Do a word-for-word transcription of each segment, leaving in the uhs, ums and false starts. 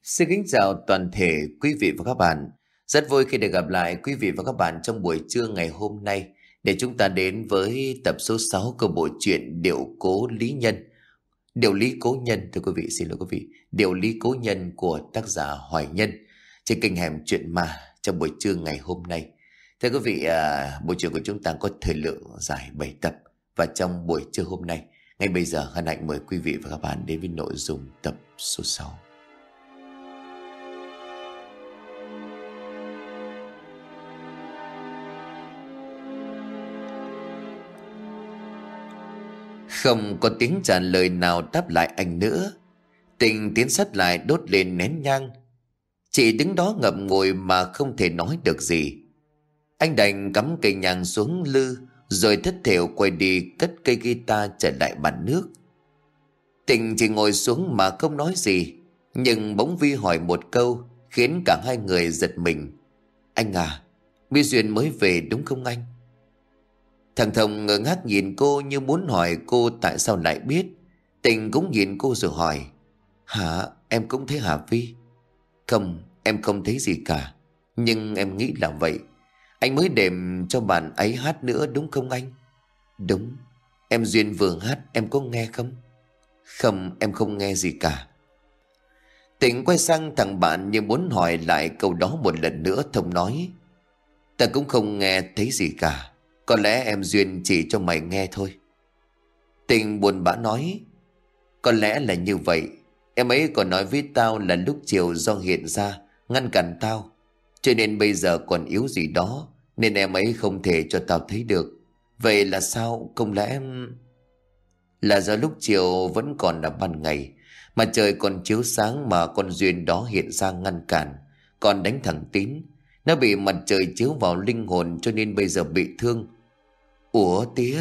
Xin kính chào toàn thể quý vị và các bạn. Rất vui khi được gặp lại quý vị và các bạn trong buổi trưa ngày hôm nay để chúng ta đến với tập số sáu của bộ truyện Điệu Cố Lý Nhân. Điệu Lý Cố Nhân, thưa quý vị, xin lỗi quý vị. Điệu Lý Cố Nhân của tác giả Hoài Nhân trên kênh Hẻm Chuyện Ma trong buổi trưa ngày hôm nay. Thưa quý vị, à, bộ truyện của chúng ta có thời lượng dài bảy tập. Và trong buổi trưa hôm nay, ngay bây giờ hân hạnh mời quý vị và các bạn đến với nội dung tập số sáu. Không có tiếng trả lời nào đáp lại anh nữa. Tình tiến sát lại đốt lên nén nhang. Chị đứng đó ngậm ngùi mà không thể nói được gì. Anh đành cắm cây nhang xuống lư, rồi thất thểu quay đi cất cây guitar trở lại bàn nước. Tình chỉ ngồi xuống mà không nói gì. Nhưng bỗng Vi hỏi một câu khiến cả hai người giật mình. Anh à, My Duyên mới về đúng không anh? Thằng Thông ngơ ngác nhìn cô như muốn hỏi cô tại sao lại biết. Tình cũng nhìn cô rồi hỏi. Hả, em cũng thấy hả Vi? Không, em không thấy gì cả. Nhưng em nghĩ là vậy. Anh mới đệm cho bạn ấy hát nữa đúng không anh? Đúng. Em Duyên vừa hát, em có nghe không? Không, em không nghe gì cả. Tình quay sang thằng bạn như muốn hỏi lại câu đó một lần nữa. Thông nói. Ta cũng không nghe thấy gì cả. Có lẽ em Duyên chỉ cho mày nghe thôi. Tình buồn bã nói. Có lẽ là như vậy. Em ấy còn nói với tao là lúc chiều do hiện ra ngăn cản tao, cho nên bây giờ còn yếu gì đó, nên em ấy không thể cho tao thấy được. Vậy là sao? Không lẽ em... Là do lúc chiều vẫn còn là ban ngày, mà trời còn chiếu sáng mà con Duyên đó hiện ra ngăn cản, còn đánh thằng Tín. Nó bị mặt trời chiếu vào linh hồn cho nên bây giờ bị thương. Ủa tía?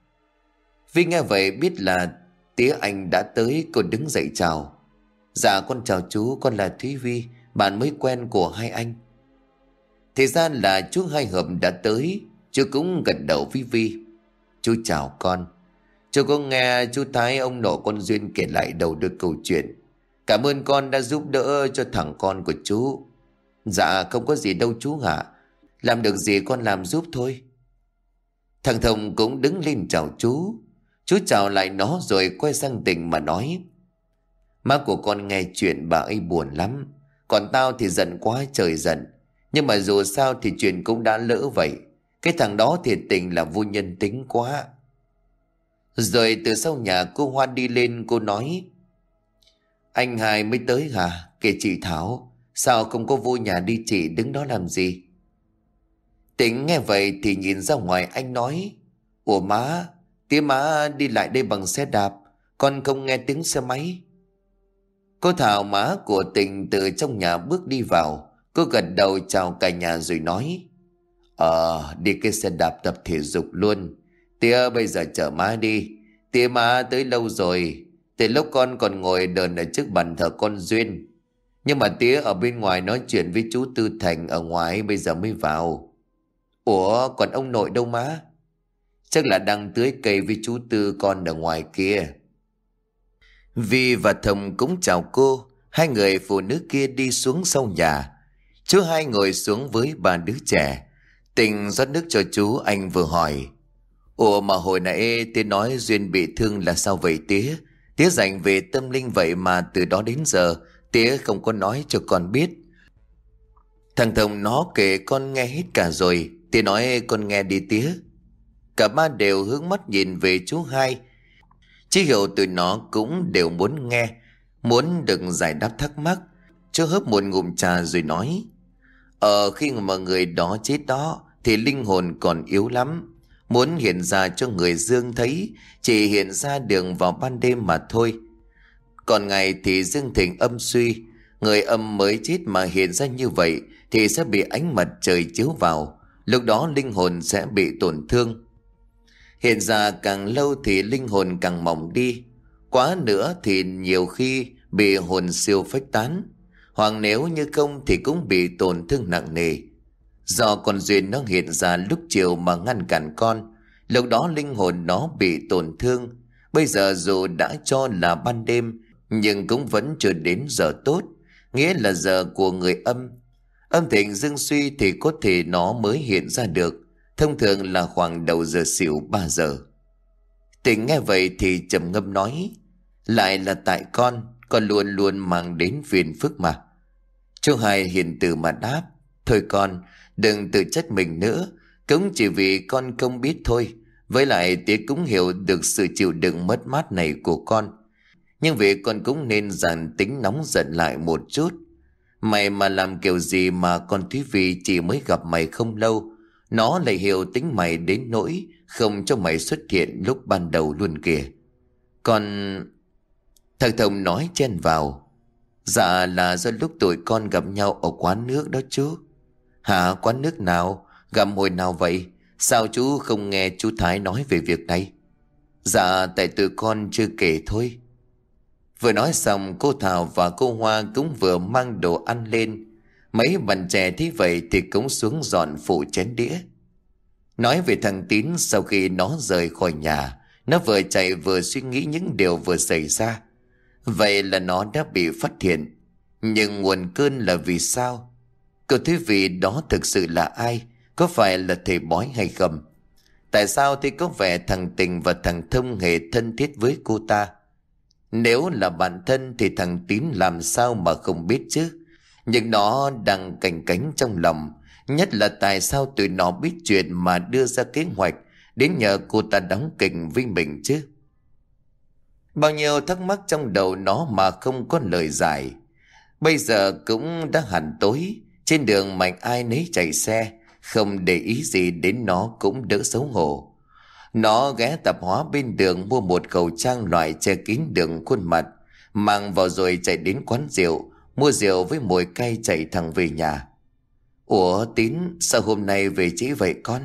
Vi nghe vậy biết là tía anh đã tới. Cô đứng dậy chào. Dạ con chào chú, con là Thúy Vi, bạn mới quen của hai anh. Thì ra là chú Hai Hợp đã tới. Chú cũng gật đầu với Vi. Chú chào con. Chú có nghe chú Thái ông nội con Duyên kể lại đầu đuôi câu chuyện. Cảm ơn con đã giúp đỡ cho thằng con của chú. Dạ không có gì đâu chú ạ. Làm được gì con làm giúp thôi. Thằng Thông cũng đứng lên chào chú. Chú chào lại nó rồi quay sang Tình mà nói. Má của con nghe chuyện bà ấy buồn lắm. Còn tao thì giận quá trời giận. Nhưng mà dù sao thì chuyện cũng đã lỡ vậy. Cái thằng đó thiệt tình là vô nhân tính quá. Rồi từ sau nhà cô Hoa đi lên, cô nói. Anh Hai mới tới hả? Kìa chị Thảo, sao không có vô nhà đi, chị đứng đó làm gì? Tình nghe vậy thì nhìn ra ngoài, anh nói. Ủa má, tía má đi lại đây bằng xe đạp, con không nghe tiếng xe máy. Cô Thảo, má của Tình, từ trong nhà bước đi vào. Cô gật đầu chào cả nhà rồi nói. Ờ, đi cái xe đạp tập thể dục luôn. Tía bây giờ chở má đi. Tía má tới lâu rồi. Từ lúc con còn ngồi đờn ở trước bàn thờ con Duyên. Nhưng mà tía ở bên ngoài nói chuyện với chú Tư Thành ở ngoài, bây giờ mới vào. Ủa còn ông nội đâu má? Chắc là đang tưới cây với chú Tư con ở ngoài kia. Vi và Thông cũng chào cô. Hai người phụ nữ kia đi xuống sau nhà. Chú Hai ngồi xuống với ba đứa trẻ. Tình rót nước cho chú, anh vừa hỏi. Ủa mà hồi nãy tía nói Duyên bị thương là sao vậy tía? Tía dành về tâm linh vậy mà từ đó đến giờ tía không có nói cho con biết. Thằng Thông nó kể con nghe hết cả rồi. Tía nói con nghe đi tía. Cả ba đều hướng mắt nhìn về chú Hai. Chí hiểu tụi nó cũng đều muốn nghe, muốn được giải đáp thắc mắc. Chú hớp một ngụm trà rồi nói. Ờ khi mà người đó chết đó thì linh hồn còn yếu lắm. Muốn hiện ra cho người dương thấy chỉ hiện ra đường vào ban đêm mà thôi. Còn ngày thì dương thịnh âm suy. Người âm mới chết mà hiện ra như vậy thì sẽ bị ánh mặt trời chiếu vào. Lúc đó linh hồn sẽ bị tổn thương. Hiện ra càng lâu thì linh hồn càng mỏng đi. Quá nữa thì nhiều khi bị hồn siêu phách tán. Hoặc nếu như không thì cũng bị tổn thương nặng nề. Do con Duyên nó hiện ra lúc chiều mà ngăn cản con. Lúc đó linh hồn nó bị tổn thương. Bây giờ dù đã cho là ban đêm nhưng cũng vẫn chưa đến giờ tốt. nghĩa là giờ của người âm. Âm thịnh dương suy thì có thể nó mới hiện ra được, thông thường là khoảng đầu giờ xỉu ba giờ. Tịnh nghe vậy thì trầm ngâm nói: lại là tại con, con luôn luôn mang đến phiền phức mà. Chú Hai hiền từ mà đáp: thôi con, đừng tự trách mình nữa, cũng chỉ vì con không biết thôi. Với lại tía cũng hiểu được sự chịu đựng mất mát này của con, nhưng vì con cũng nên dàn tính nóng giận lại một chút. Mày mà làm kiểu gì mà con Thúy Vi chỉ mới gặp mày không lâu, nó lại hiểu tính mày đến nỗi không cho mày xuất hiện lúc ban đầu luôn kìa. Con... Thằng Thông nói chen vào: dạ là do lúc tụi con gặp nhau ở quán nước đó chú. Hả, quán nước nào? Gặp hồi nào vậy? Sao chú không nghe chú Thái nói về việc này? Dạ tại tụi con chưa kể thôi. Vừa nói xong, cô Thảo và cô Hoa cũng vừa mang đồ ăn lên. Mấy bạn trẻ thấy vậy thì cũng xuống dọn phụ chén đĩa. Nói về thằng Tín, sau khi nó rời khỏi nhà, nó vừa chạy vừa suy nghĩ những điều vừa xảy ra. Vậy là nó đã bị phát hiện, nhưng nguồn cơn là vì sao? Cô Thúy Vi đó thực sự là ai? Có phải là thầy bói hay không? Tại sao thì có vẻ thằng Tình và thằng Thông hề thân thiết với cô ta? Nếu là bạn thân thì thằng Tín làm sao mà không biết chứ? Nhưng nó đang canh cánh trong lòng, nhất là tại sao tụi nó biết chuyện mà đưa ra kế hoạch đến nhờ cô ta đóng kịch với mình chứ? Bao nhiêu thắc mắc trong đầu nó mà không có lời giải. Bây giờ cũng đã hẳn tối, trên đường mạnh ai nấy chạy xe, không để ý gì đến nó cũng đỡ xấu hổ. Nó ghé tạp hóa bên đường mua một khẩu trang loại che kín đường khuôn mặt, mang vào rồi chạy đến quán rượu, mua rượu với mùi cay chạy thẳng về nhà. Ủa Tín, sao hôm nay về trễ vậy con?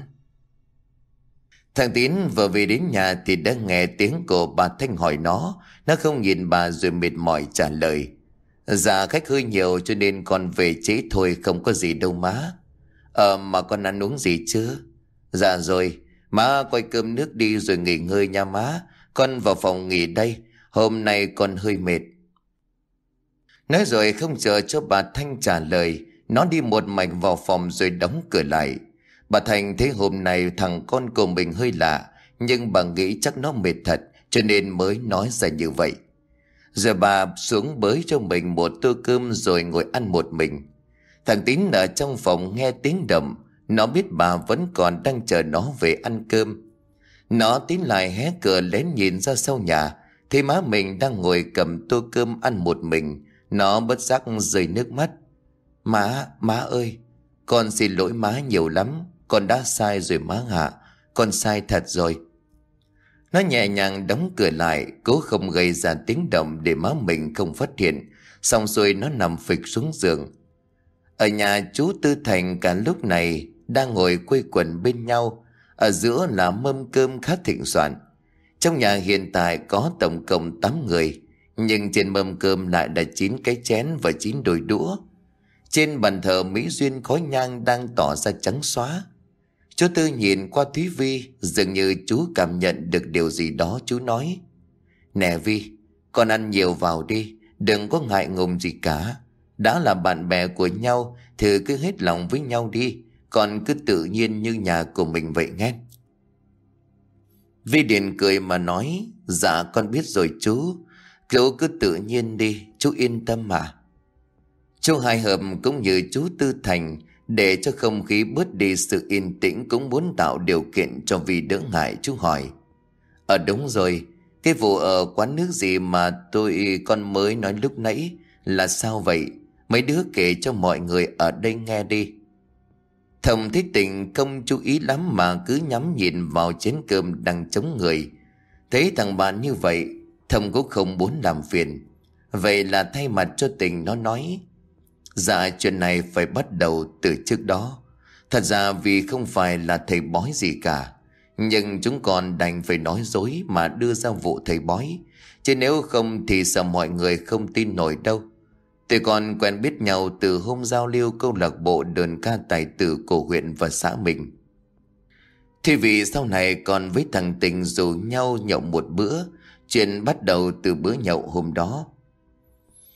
Thằng Tín vừa về đến nhà thì đã nghe tiếng của bà Thanh hỏi nó. Nó không nhìn bà rồi mệt mỏi trả lời: dạ khách hơi nhiều cho nên con về trễ thôi, không có gì đâu má. Ờ mà con ăn uống gì chưa? Dạ rồi, má quay cơm nước đi rồi nghỉ ngơi nha má. Con vào phòng nghỉ đây, hôm nay con hơi mệt. Nói rồi không chờ cho bà Thanh trả lời, nó đi một mạch vào phòng rồi đóng cửa lại. Bà Thanh thấy hôm nay thằng con của mình hơi lạ, nhưng bà nghĩ chắc nó mệt thật cho nên mới nói ra như vậy. Rồi bà xuống bới cho mình một tô cơm rồi ngồi ăn một mình. Thằng Tín ở trong phòng nghe tiếng động, nó biết bà vẫn còn đang chờ nó về ăn cơm. Nó tiến lại hé cửa lén nhìn ra sau nhà, thấy má mình đang ngồi cầm tô cơm ăn một mình. Nó bất giác rơi nước mắt. Má, má ơi, con xin lỗi má nhiều lắm, con đã sai rồi má ạ, con sai thật rồi. Nó nhẹ nhàng đóng cửa lại, cố không gây ra tiếng động để má mình không phát hiện. Xong rồi nó nằm phịch xuống giường. Ở nhà chú Tư Thành cả lúc này đang ngồi quây quần bên nhau, ở giữa là mâm cơm khá thịnh soạn. Trong nhà hiện tại có tổng cộng tám người, nhưng trên mâm cơm lại là chín cái chén và chín đôi đũa. Trên bàn thờ Mỹ Duyên khói nhang đang tỏ ra trắng xóa. Chú Tư nhìn qua Thúy Vi, dường như chú cảm nhận được điều gì đó. Chú nói: nè Vi, con ăn nhiều vào đi, đừng có ngại ngùng gì cả. Đã là bạn bè của nhau thì cứ hết lòng với nhau đi, còn cứ tự nhiên như nhà của mình vậy nghe. Vi Điền cười mà nói: dạ con biết rồi chú, chú cứ tự nhiên đi, chú yên tâm mà. Chú Hai Hợp cũng như chú Tư Thành, để cho không khí bớt đi sự yên tĩnh, cũng muốn tạo điều kiện cho Vi đỡ ngại. Chú hỏi: ờ đúng rồi, cái vụ ở quán nước gì mà tôi con mới nói lúc nãy là sao vậy? Mấy đứa kể cho mọi người ở đây nghe đi. Thầm thấy Tình không chú ý lắm mà cứ nhắm nhìn vào chén cơm đang chống người. Thấy thằng bạn như vậy, Thầm cũng không muốn làm phiền. Vậy là thay mặt cho Tình nó nói: dạ chuyện này phải bắt đầu từ trước đó. Thật ra vì không phải là thầy bói gì cả, nhưng chúng còn đành phải nói dối mà đưa ra vụ thầy bói, chứ nếu không thì sợ mọi người không tin nổi đâu. Tụi con quen biết nhau từ hôm giao lưu câu lạc bộ đờn ca tài tử của huyện và xã mình. Thì vì sau này còn với thằng Tình rủ nhau nhậu một bữa. Chuyện bắt đầu từ bữa nhậu hôm đó.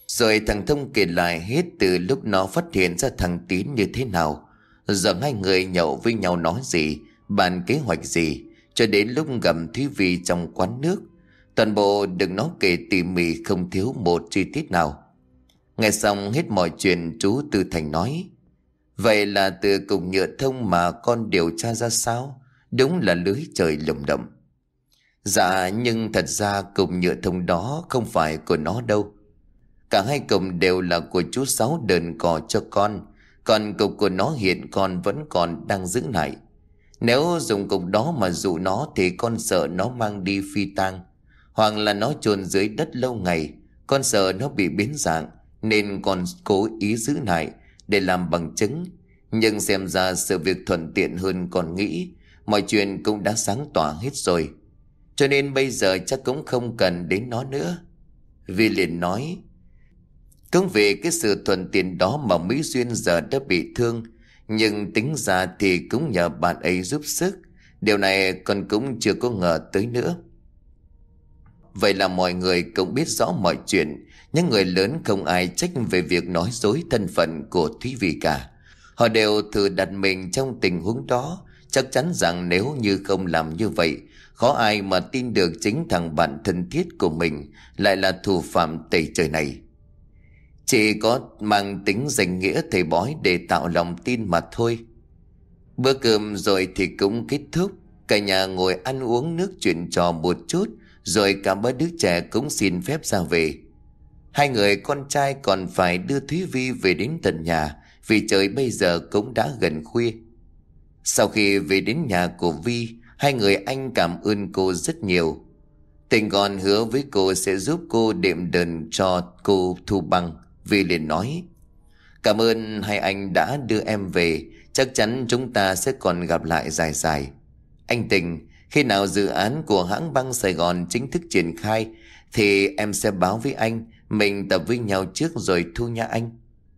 Rồi thằng Thông kể lại hết từ lúc nó phát hiện ra thằng Tín như thế nào, giờ hai người nhậu với nhau nói gì, bàn kế hoạch gì, cho đến lúc gặp Thúy Vi trong quán nước. Toàn bộ được nó kể tỉ mỉ, không thiếu một chi tiết nào. Nghe xong hết mọi chuyện, chú Tư Thành nói: vậy là từ cục nhựa thông mà con điều tra ra sao? Đúng là lưới trời lồng đậm. Dạ, nhưng thật ra cục nhựa thông đó không phải của nó đâu. Cả hai cục đều là của chú Sáu đờn cò cho con. Còn cục của nó hiện con vẫn còn đang giữ lại. Nếu dùng cục đó mà dụ nó thì con sợ nó mang đi phi tang, hoặc là nó chôn dưới đất lâu ngày. Con sợ nó bị biến dạng, nên con cố ý giữ lại để làm bằng chứng. Nhưng xem ra sự việc thuận tiện hơn con nghĩ. Mọi chuyện cũng đã sáng tỏ hết rồi, cho nên bây giờ chắc cũng không cần đến nó nữa. Vi liền nói: cũng vì cái sự thuận tiện đó mà Mỹ Duyên giờ đã bị thương. Nhưng tính ra thì cũng nhờ bạn ấy giúp sức. Điều này con cũng chưa có ngờ tới nữa. Vậy là mọi người cũng biết rõ mọi chuyện. Những người lớn không ai trách về việc nói dối thân phận của Thúy Vi cả. Họ đều thử đặt mình trong tình huống đó. Chắc chắn rằng nếu như không làm như vậy, khó ai mà tin được chính thằng bạn thân thiết của mình lại là thủ phạm tẩy trời này. Chỉ có mang tính danh nghĩa thầy bói để tạo lòng tin mà thôi. Bữa cơm rồi thì cũng kết thúc. Cả nhà ngồi ăn uống nước chuyện trò một chút, rồi cả ba đứa trẻ cũng xin phép ra về. Hai người con trai còn phải đưa Thúy Vi về đến tận nhà, vì trời bây giờ cũng đã gần khuya. Sau khi về đến nhà của Vi, hai người anh cảm ơn cô rất nhiều. Tình còn hứa với cô sẽ giúp cô đệm đờn cho cô thu băng. Vi liền nói: cảm ơn hai anh đã đưa em về. Chắc chắn chúng ta sẽ còn gặp lại dài dài. Anh Tình, khi nào dự án của hãng băng Sài Gòn chính thức triển khai thì em sẽ báo với anh. Mình tập với nhau trước rồi thu nha anh.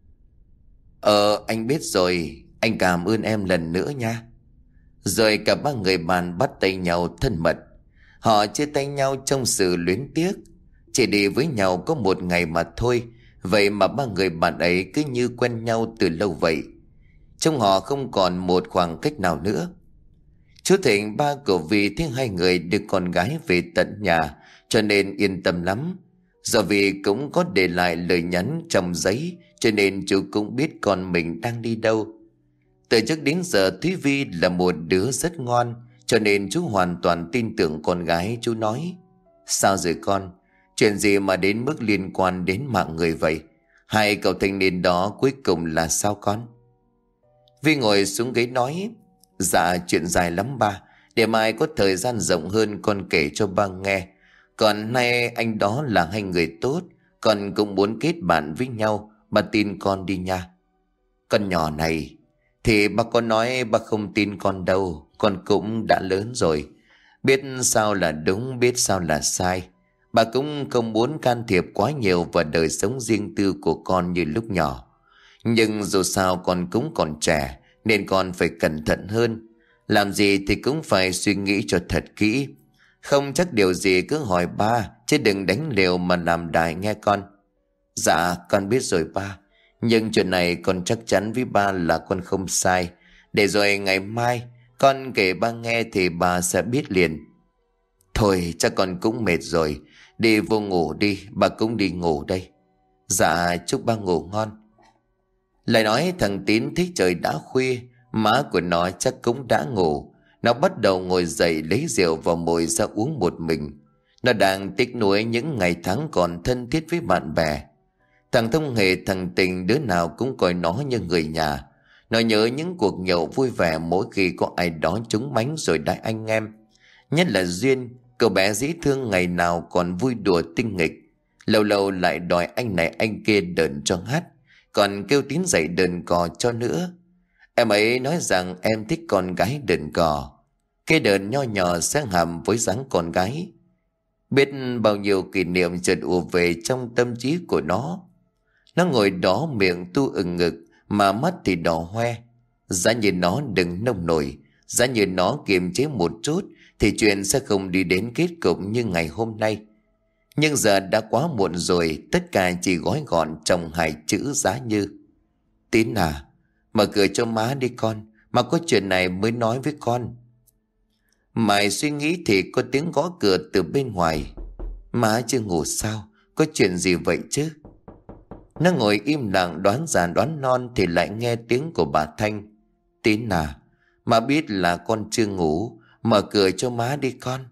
Ờ anh biết rồi. Anh cảm ơn em lần nữa nha. Rồi cả ba người bạn bắt tay nhau thân mật. Họ chia tay nhau trong sự luyến tiếc. Chỉ đi với nhau có một ngày mà thôi, vậy mà ba người bạn ấy cứ như quen nhau từ lâu vậy. Trong họ không còn một khoảng cách nào nữa. Chú Thịnh, ba của Vi, thấy hai người đưa con gái về tận nhà, cho nên yên tâm lắm. Do vì cũng có để lại lời nhắn trong giấy, cho nên chú cũng biết con mình đang đi đâu. Từ trước đến giờ Thúy Vi là một đứa rất ngoan, cho nên chú hoàn toàn tin tưởng con gái. Chú nói: sao rồi con? Chuyện gì mà đến mức liên quan đến mạng người vậy? Hai cậu thanh niên đó cuối cùng là sao con? Vi ngồi xuống ghế nói: dạ chuyện dài lắm ba. Để mai có thời gian rộng hơn con kể cho ba nghe. Còn nay anh đó là hai người tốt, con cũng muốn kết bạn với nhau. Ba tin con đi nha. Con nhỏ này thì ba có nói ba không tin con đâu. Con cũng đã lớn rồi, biết sao là đúng, biết sao là sai. Bà cũng không muốn can thiệp quá nhiều vào đời sống riêng tư của con như lúc nhỏ. Nhưng dù sao con cũng còn trẻ, nên con phải cẩn thận hơn. Làm gì thì cũng phải suy nghĩ cho thật kỹ. Không chắc điều gì cứ hỏi ba, chứ đừng đánh liều mà làm đài nghe con. Dạ con biết rồi ba. Nhưng chuyện này con chắc chắn với ba là con không sai. Để rồi ngày mai con kể ba nghe thì ba sẽ biết liền. Thôi chắc con cũng mệt rồi. Đi vô ngủ đi, ba cũng đi ngủ đây. Dạ chúc ba ngủ ngon. Lại nói thằng Tín thấy trời đã khuya, má của nó chắc cũng đã ngủ. Nó bắt đầu ngồi dậy lấy rượu vào mồi ra uống một mình. Nó đang tiếc nuối những ngày tháng còn thân thiết với bạn bè. Thằng Thông Hề, thằng Tình, đứa nào cũng coi nó như người nhà. Nó nhớ những cuộc nhậu vui vẻ mỗi khi có ai đó trúng mánh rồi đãi anh em. Nhất là Duyên, cậu bé dễ thương ngày nào còn vui đùa tinh nghịch. Lâu lâu lại đòi anh này anh kia đờn cho hát, còn kêu Tín dạy đờn cò cho nữa. Em ấy nói rằng em thích con gái đờn cò. Cái đờn nho nhỏ sáng hàm với dáng con gái. Biết bao nhiêu kỷ niệm chợt ùa về trong tâm trí của nó. Nó ngồi đó miệng tu ừng ngực, mà mắt thì đỏ hoe. Giá như nó đừng nông nổi, giá như nó kiềm chế một chút thì chuyện sẽ không đi đến kết cục như ngày hôm nay. Nhưng giờ đã quá muộn rồi, tất cả chỉ gói gọn trong hai chữ Giá Như. Tín à, mở cửa cho má đi con, mà có chuyện này mới nói với con. Mày suy nghĩ thì có tiếng gõ cửa từ bên ngoài. Má chưa ngủ sao? Có chuyện gì vậy chứ? Nó ngồi im lặng đoán già đoán non thì lại nghe tiếng của bà Thanh. Tín à, má biết là con chưa ngủ, mở cửa cho má đi con.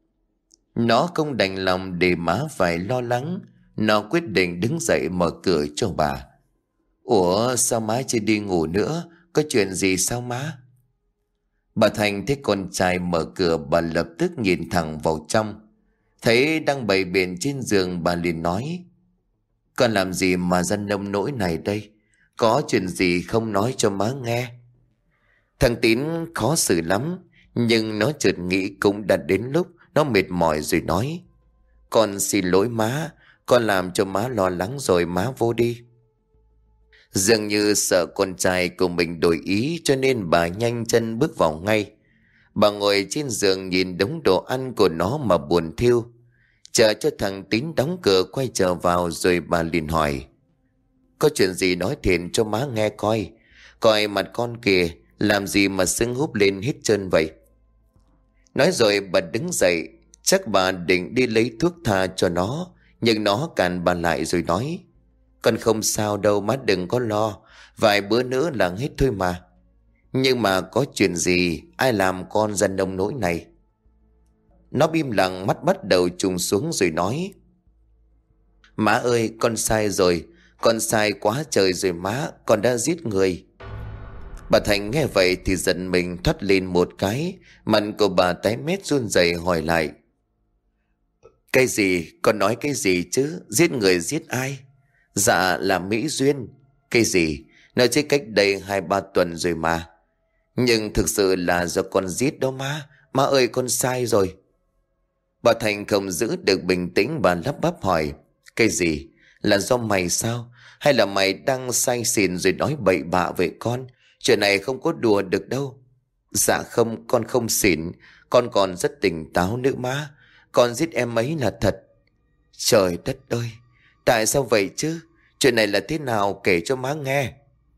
Nó không đành lòng để má phải lo lắng. Nó quyết định đứng dậy mở cửa cho bà. Ủa sao má chưa đi ngủ nữa? Có chuyện gì sao má? Bà Thành thấy con trai mở cửa, bà lập tức nhìn thẳng vào trong. Thấy đang bày biện trên giường, bà liền nói: Con làm gì mà ra nông nỗi này đây? Có chuyện gì không nói cho má nghe? Thằng Tín khó xử lắm, nhưng nó chợt nghĩ cũng đã đến lúc nó mệt mỏi rồi nói: Con xin lỗi má, con làm cho má lo lắng rồi, má vô đi. Dường như sợ con trai của mình đổi ý, cho nên bà nhanh chân bước vào ngay. Bà ngồi trên giường nhìn đống đồ ăn của nó mà buồn thiêu. Chờ cho thằng Tín đóng cửa quay trở vào rồi bà liền hỏi: Có chuyện gì nói thiện cho má nghe coi. Coi mặt con kìa, làm gì mà sưng húp lên hết trơn vậy? Nói rồi bà đứng dậy, chắc bà định đi lấy thuốc tha cho nó, nhưng nó cản bà lại rồi nói: Con không sao đâu má, đừng có lo, vài bữa nữa là hết thôi mà. Nhưng mà có chuyện gì, ai làm con ra nông nỗi này? Nó im lặng, mắt bắt đầu trùng xuống rồi nói: Má ơi, con sai rồi, con sai quá trời rồi má, con đã giết người. Bà Thành nghe vậy thì giận mình thoát lên một cái, mặt của bà tái mét run rẩy hỏi lại: Cái gì? Con nói cái gì chứ? Giết người giết ai? Dạ là Mỹ Duyên. Cái gì? Nó chết cách đây hai ba tuần rồi mà. Nhưng thực sự là do con giết đó má. Má ơi, con sai rồi. Bà Thành không giữ được bình tĩnh, bà lắp bắp hỏi: Cái gì? Là do mày sao? Hay là mày đang say xỉn rồi nói bậy bạ về con? Chuyện này không có đùa được đâu. Dạ không, con không xỉn, con còn rất tỉnh táo nữa má. Con giết em ấy là thật. Trời đất ơi, tại sao vậy chứ? Chuyện này là thế nào, kể cho má nghe.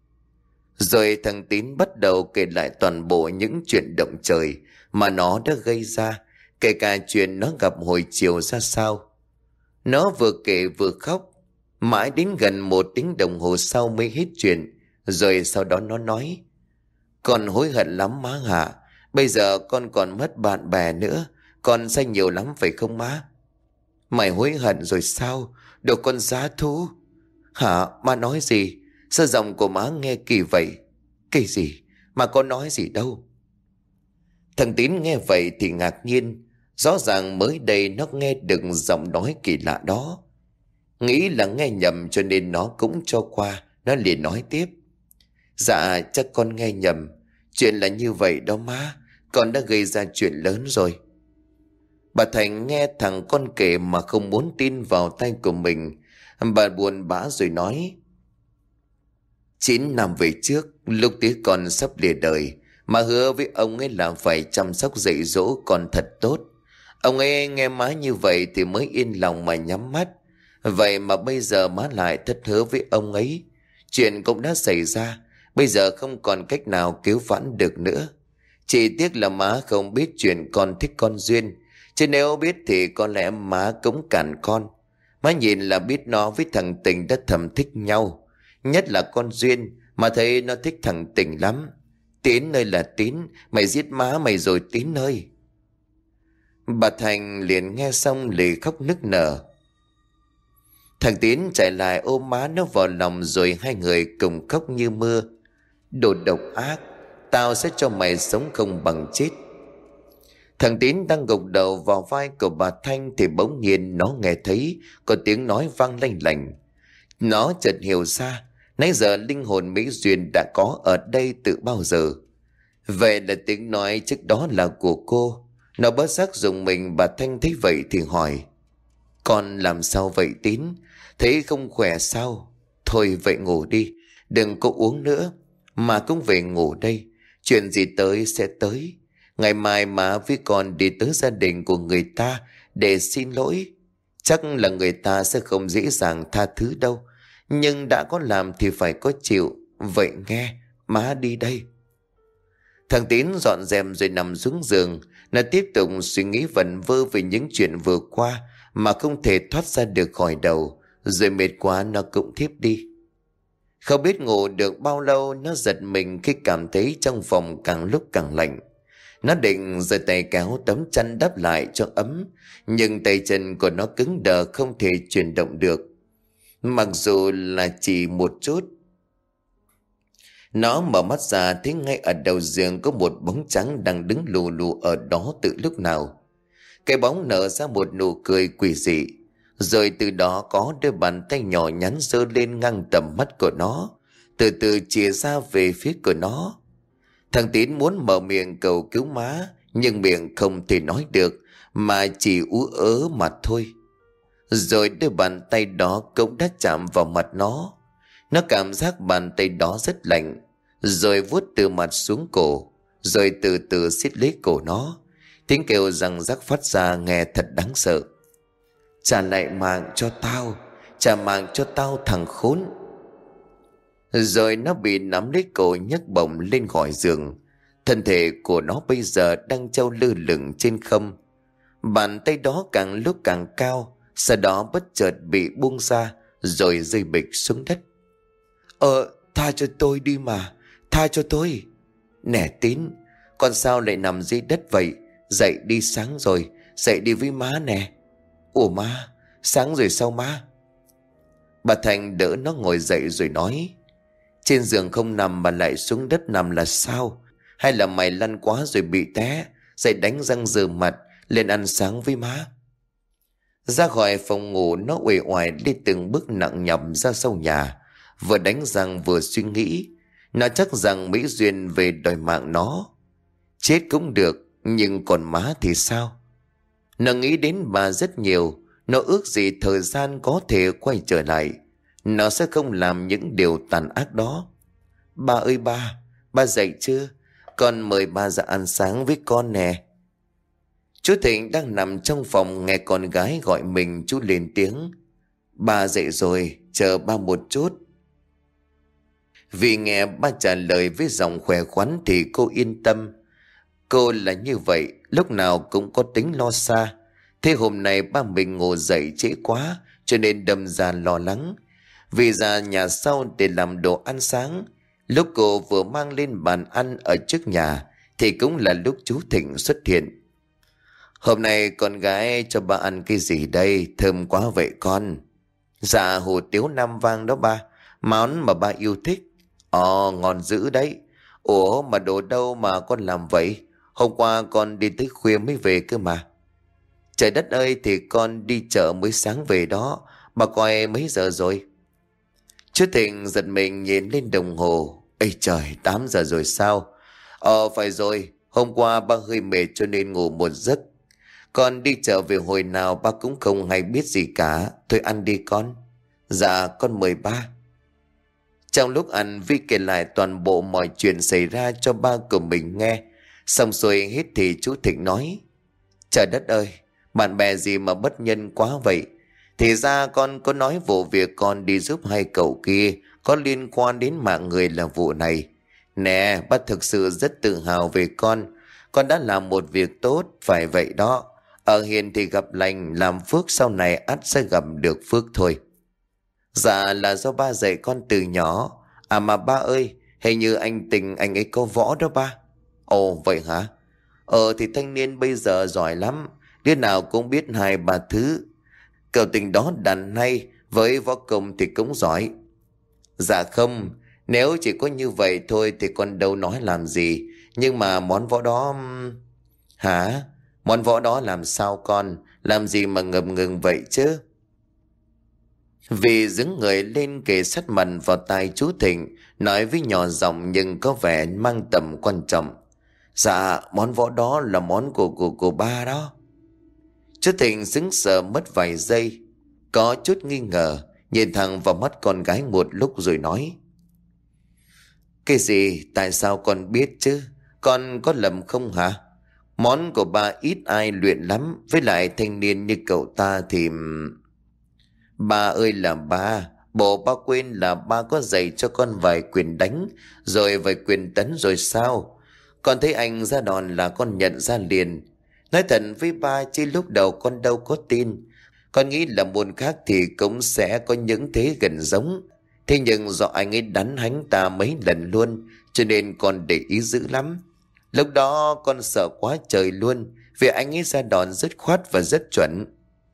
Rồi thằng Tín bắt đầu kể lại toàn bộ những chuyện động trời mà nó đã gây ra, kể cả chuyện nó gặp hồi chiều ra sao. Nó vừa kể vừa khóc, mãi đến gần một tiếng đồng hồ sau mới hết chuyện. Rồi sau đó nó nói: Con hối hận lắm má hả? Bây giờ con còn mất bạn bè nữa, con sai nhiều lắm phải không má? Mày hối hận rồi sao? Đồ con giá thú. Hả? Má nói gì? Sao giọng của má nghe kỳ vậy? Cái gì? Mà có nói gì đâu. Thằng Tín nghe vậy thì ngạc nhiên. Rõ ràng mới đây nó nghe được giọng nói kỳ lạ đó. Nghĩ là nghe nhầm cho nên nó cũng cho qua. Nó liền nói tiếp: Dạ chắc con nghe nhầm. Chuyện là như vậy đó má. Con đã gây ra chuyện lớn rồi. Bà Thành nghe thằng con kể mà không muốn tin vào tay của mình. Bà buồn bã rồi nói: Chín năm về trước, lúc tía con sắp lìa đời, má hứa với ông ấy là phải chăm sóc dạy dỗ con thật tốt. Ông ấy nghe má như vậy thì mới yên lòng mà nhắm mắt. Vậy mà bây giờ má lại thất hứa với ông ấy. Chuyện cũng đã xảy ra, bây giờ không còn cách nào cứu vãn được nữa. Chỉ tiếc là má không biết chuyện con thích con Duyên, chứ nếu biết thì có lẽ má cũng cản con. Má nhìn là biết nó với thằng Tình đã thầm thích nhau, nhất là con Duyên, mà thấy nó thích thằng Tình lắm. Tín ơi là Tín, mày giết má mày rồi Tín ơi. Bà Thành liền nghe xong lì khóc nức nở. Thằng Tín chạy lại ôm má nó vào lòng, rồi hai người cùng khóc như mưa. Đồ độc ác, tao sẽ cho mày sống không bằng chết. Thằng Tín đang gục đầu vào vai của bà Thanh thì bỗng nhiên nó nghe thấy có tiếng nói vang lanh lành. Nó chợt hiểu ra, nãy giờ linh hồn Mỹ Duyên đã có ở đây từ bao giờ. Vậy là tiếng nói trước đó là của cô. Nó bất giác dùng mình. Bà Thanh thấy vậy thì hỏi: Con làm sao vậy Tín? Thấy không khỏe sao? Thôi vậy ngủ đi, đừng có uống nữa. Mà cũng về ngủ đây, chuyện gì tới sẽ tới. Ngày mai má với con đi tới gia đình của người ta để xin lỗi. Chắc là người ta sẽ không dễ dàng tha thứ đâu. Nhưng đã có làm thì phải có chịu. Vậy nghe, má đi đây. Thằng Tín dọn dẹp rồi nằm xuống giường. Nó tiếp tục suy nghĩ vẩn vơ về những chuyện vừa qua mà không thể thoát ra được khỏi đầu. Rồi mệt quá nó cũng thiếp đi. Không biết ngủ được bao lâu, nó giật mình khi cảm thấy trong phòng càng lúc càng lạnh. Nó định giơ tay kéo tấm chăn đắp lại cho ấm, nhưng tay chân của nó cứng đờ không thể chuyển động được. Mặc dù là chỉ một chút. Nó mở mắt ra thấy ngay ở đầu giường có một bóng trắng đang đứng lù lù ở đó từ lúc nào. Cái bóng nở ra một nụ cười quỷ dị, rồi từ đó có đôi bàn tay nhỏ nhắn giơ lên ngang tầm mắt của nó, từ từ chìa ra về phía của nó. Thằng Tín muốn mở miệng cầu cứu má, nhưng miệng không thể nói được, mà chỉ ú ớ mà thôi. Rồi đôi bàn tay đó cũng đã chạm vào mặt nó. Nó cảm giác bàn tay đó rất lạnh, rồi vuốt từ mặt xuống cổ, rồi từ từ siết lấy cổ nó. Tiếng kêu răng rắc phát ra nghe thật đáng sợ. Trả lại mạng cho tao, trả mạng cho tao thằng khốn. Rồi nó bị nắm lấy cổ nhấc bổng lên khỏi giường. Thân thể của nó bây giờ đang treo lơ lửng trên không. Bàn tay đó càng lúc càng cao, sau đó bất chợt bị buông ra, rồi rơi bịch xuống đất. Ờ, tha cho tôi đi mà, tha cho tôi. Nè Tín, con sao lại nằm dưới đất vậy? Dậy đi, sáng rồi, dậy đi với má nè. Ủa má, sáng rồi sao má? Bà Thành đỡ nó ngồi dậy rồi nói, trên giường không nằm mà lại xuống đất nằm là sao? Hay là mày lăn quá rồi bị té? Dậy đánh răng rửa mặt, lên ăn sáng với má. Ra khỏi phòng ngủ, nó uể oải đi từng bước nặng nhọc ra sau nhà, vừa đánh răng vừa suy nghĩ. Nó chắc rằng Mỹ Duyên về đòi mạng nó. Chết cũng được, nhưng còn má thì sao? Nó nghĩ đến bà rất nhiều. Nó ước gì thời gian có thể quay trở lại, nó sẽ không làm những điều tàn ác đó. Ba ơi ba, ba dậy chưa? Con mời ba ra ăn sáng với con nè. Chú Thịnh đang nằm trong phòng nghe con gái gọi mình, chú lên tiếng. Ba dậy rồi, chờ ba một chút. Vì nghe ba trả lời với giọng khỏe khoắn thì cô yên tâm. Cô là như vậy, lúc nào cũng có tính lo xa. Thế hôm nay ba mình ngủ dậy trễ quá, cho nên đâm ra lo lắng. Vì ra nhà sau để làm đồ ăn sáng. Lúc cô vừa mang lên bàn ăn ở trước nhà thì cũng là lúc chú Thịnh xuất hiện. Hôm nay con gái cho ba ăn cái gì đây? Thơm quá vậy con. Dạ hủ tiếu Nam Vang đó ba, món mà ba yêu thích. Ồ, ngon dữ đấy. Ủa mà đồ đâu mà con làm vậy? Hôm qua con đi tới khuya mới về cơ mà. Trời đất ơi, thì con đi chợ mới sáng về đó. Bà coi mấy giờ rồi? Chú Thịnh giật mình nhìn lên đồng hồ. Ây trời, tám giờ rồi sao? Ờ phải rồi, hôm qua ba hơi mệt cho nên ngủ một giấc. Con đi chợ về hồi nào ba cũng không hay biết gì cả. Thôi ăn đi con. Dạ con mời ba. Trong lúc ăn, Vi kể lại toàn bộ mọi chuyện xảy ra cho ba của mình nghe. Xong xuôi hết thì chú Thịnh nói, trời đất ơi, bạn bè gì mà bất nhân quá vậy. Thì ra con có nói vụ việc con đi giúp hai cậu kia có liên quan đến mạng người là vụ này. Nè, bác thực sự rất tự hào về con. Con đã làm một việc tốt, phải vậy đó. Ở hiền thì gặp lành, làm phước sau này ắt sẽ gặp được phước thôi. Dạ là do ba dạy con từ nhỏ. À mà ba ơi, hình như anh Tình anh ấy có võ đó ba. Ồ vậy hả? Ờ thì thanh niên bây giờ giỏi lắm, đứa nào cũng biết hai ba thứ. Cậu Tình đó đàn hay, với võ công thì cũng giỏi. Dạ không, nếu chỉ có như vậy thôi thì con đâu nói làm gì. Nhưng mà món võ đó... Hả? Món võ đó làm sao con? Làm gì mà ngập ngừng vậy chứ? Vì đứng người lên kề sát mặt vào tai chú Thịnh, nói với nhỏ giọng nhưng có vẻ mang tầm quan trọng. Dạ, món võ đó là món của của của ba đó. Chú Thịnh sững sờ mất vài giây, có chút nghi ngờ, nhìn thẳng vào mắt con gái một lúc rồi nói. Cái gì? Tại sao con biết chứ? Con có lầm không hả? Món của ba ít ai luyện lắm, với lại thanh niên như cậu ta thì... Ba ơi là ba, bộ ba quên là ba có dạy cho con vài quyền đánh, rồi vài quyền tấn rồi sao? Con thấy anh ra đòn là con nhận ra liền. Nói thật với ba chứ lúc đầu con đâu có tin. Con nghĩ là môn khác thì cũng sẽ có những thế gần giống. Thế nhưng do anh ấy đánh hánh ta mấy lần luôn, cho nên con để ý dữ lắm. Lúc đó con sợ quá trời luôn, vì anh ấy ra đòn rất khoát và rất chuẩn.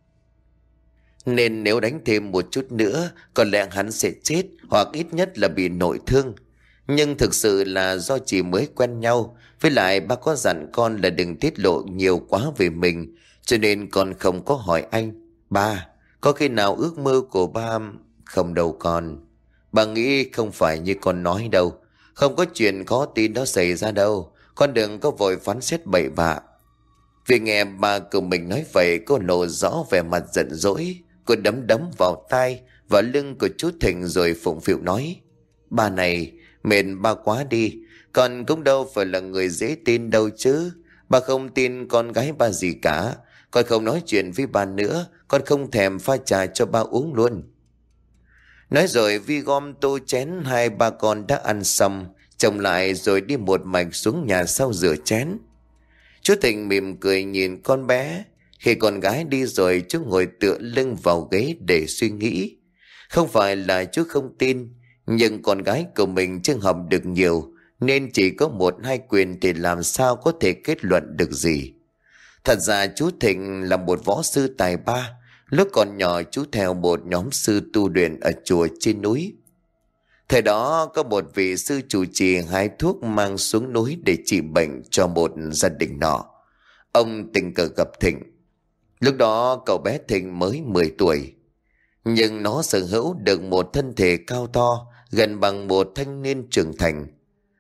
Nên nếu đánh thêm một chút nữa, có lẽ hắn sẽ chết, hoặc ít nhất là bị nội thương. Nhưng thực sự là do chỉ mới quen nhau, với lại ba có dặn con là đừng tiết lộ nhiều quá về mình, cho nên con không có hỏi anh. Ba, có khi nào ước mơ của ba... Không đâu con. Bà nghĩ không phải như con nói đâu. Không có chuyện khó tin đó xảy ra đâu. Con đừng có vội phán xét bậy bạ. Vì nghe bà của mình nói vậy, cô lộ rõ vẻ mặt giận dỗi. Cô đấm đấm vào tai và lưng của chú Thịnh rồi phụng phịu nói: Bà này, mền ba quá đi. Con cũng đâu phải là người dễ tin đâu chứ. Bà không tin con gái ba gì cả. Con không nói chuyện với bà nữa. Con không thèm pha trà cho ba uống luôn. Nói rồi Vi gom tô chén hai ba con đã ăn xong, chồng lại rồi đi một mạch xuống nhà sau rửa chén. Chú Thịnh mỉm cười nhìn con bé. Khi con gái đi rồi, chú ngồi tựa lưng vào ghế để suy nghĩ. Không phải là chú không tin, nhưng con gái của mình chưa học được nhiều, nên chỉ có một hai quyền thì làm sao có thể kết luận được gì. Thật ra chú Thịnh là một võ sư tài ba. Lúc còn nhỏ chú theo một nhóm sư tu luyện ở chùa trên núi. Thời đó có một vị sư chủ trì hái thuốc mang xuống núi để trị bệnh cho một gia đình nọ. Ông tình cờ gặp Thịnh. Lúc đó cậu bé Thịnh mới mười tuổi. Nhưng nó sở hữu được một thân thể cao to, gần bằng một thanh niên trưởng thành.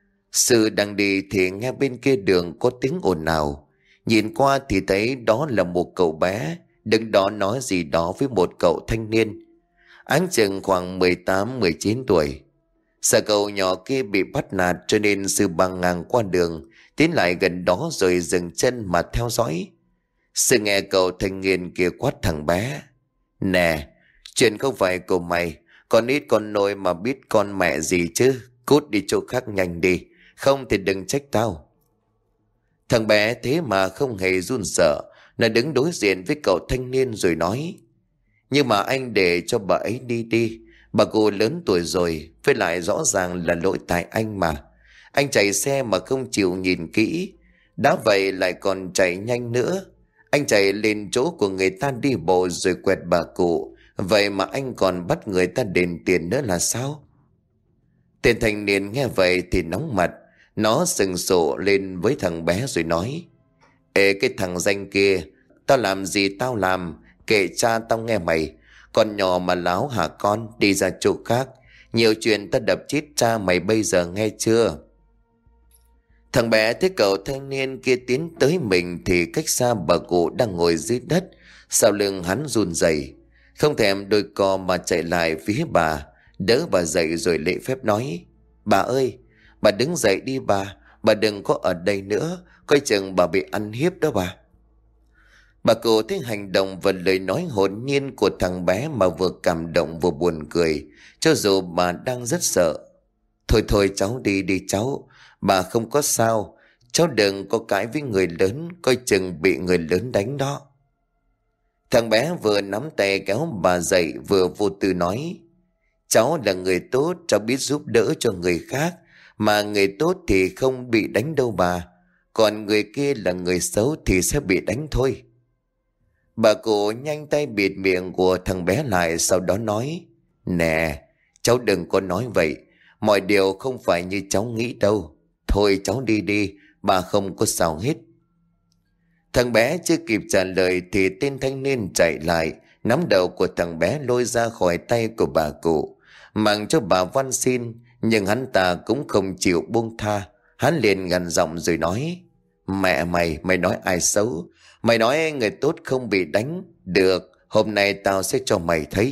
Sư đang đi thì nghe bên kia đường có tiếng ồn ào. Nhìn qua thì thấy đó là một cậu bé đứng đó nói gì đó với một cậu thanh niên áng chừng khoảng mười tám mười chín tuổi. Sợ cậu nhỏ kia bị bắt nạt, cho nên sư băng ngang qua đường tiến lại gần đó rồi dừng chân mà theo dõi. Sư nghe cậu thanh niên kia quát thằng bé: Nè, chuyện không phải của mày. Con ít con nôi mà biết con mẹ gì chứ. Cút đi chỗ khác nhanh đi, không thì đừng trách tao. Thằng bé thế mà không hề run sợ. Nó đứng đối diện với cậu thanh niên rồi nói: Nhưng mà anh để cho bà ấy đi đi. Bà cô lớn tuổi rồi, với lại rõ ràng là lỗi tại anh mà. Anh chạy xe mà không chịu nhìn kỹ, đã vậy lại còn chạy nhanh nữa. Anh chạy lên chỗ của người ta đi bộ rồi quẹt bà cụ. Vậy mà anh còn bắt người ta đền tiền nữa là sao? Tên thanh niên nghe vậy thì nóng mặt. Nó sừng sộ lên với thằng bé rồi nói: Ê cái thằng danh kia, tao làm gì tao làm, kệ cha tao nghe mày. Con nhỏ mà láo hả con, đi ra chỗ khác. Nhiều chuyện tao đập chết cha mày bây giờ nghe chưa? Thằng bé thấy cậu thanh niên kia tiến tới mình thì cách xa bà cụ đang ngồi dưới đất. Sau lưng hắn run rẩy, không thèm đôi co mà chạy lại phía bà, đỡ bà dậy rồi lễ phép nói: Bà ơi, bà đứng dậy đi bà. Bà đừng có ở đây nữa, coi chừng bà bị ăn hiếp đó bà. Bà cụ thấy hành động và lời nói hồn nhiên của thằng bé mà vừa cảm động vừa buồn cười, cho dù bà đang rất sợ. Thôi thôi cháu đi đi cháu, bà không có sao. Cháu đừng có cãi với người lớn, coi chừng bị người lớn đánh đó. Thằng bé vừa nắm tay kéo bà dậy vừa vô tư nói: Cháu là người tốt, cháu biết giúp đỡ cho người khác. Mà người tốt thì không bị đánh đâu bà. Còn người kia là người xấu thì sẽ bị đánh thôi. Bà cụ nhanh tay bịt miệng của thằng bé lại, sau đó nói: Nè, cháu đừng có nói vậy. Mọi điều không phải như cháu nghĩ đâu. Thôi cháu đi đi, bà không có sao hết. Thằng bé chưa kịp trả lời thì tên thanh niên chạy lại, nắm đầu của thằng bé lôi ra khỏi tay của bà cụ, mang cho bà van xin. Nhưng hắn ta cũng không chịu buông tha. Hắn liền gằn giọng rồi nói: Mẹ mày, mày nói ai xấu? Mày nói người tốt không bị đánh. Được, hôm nay tao sẽ cho mày thấy.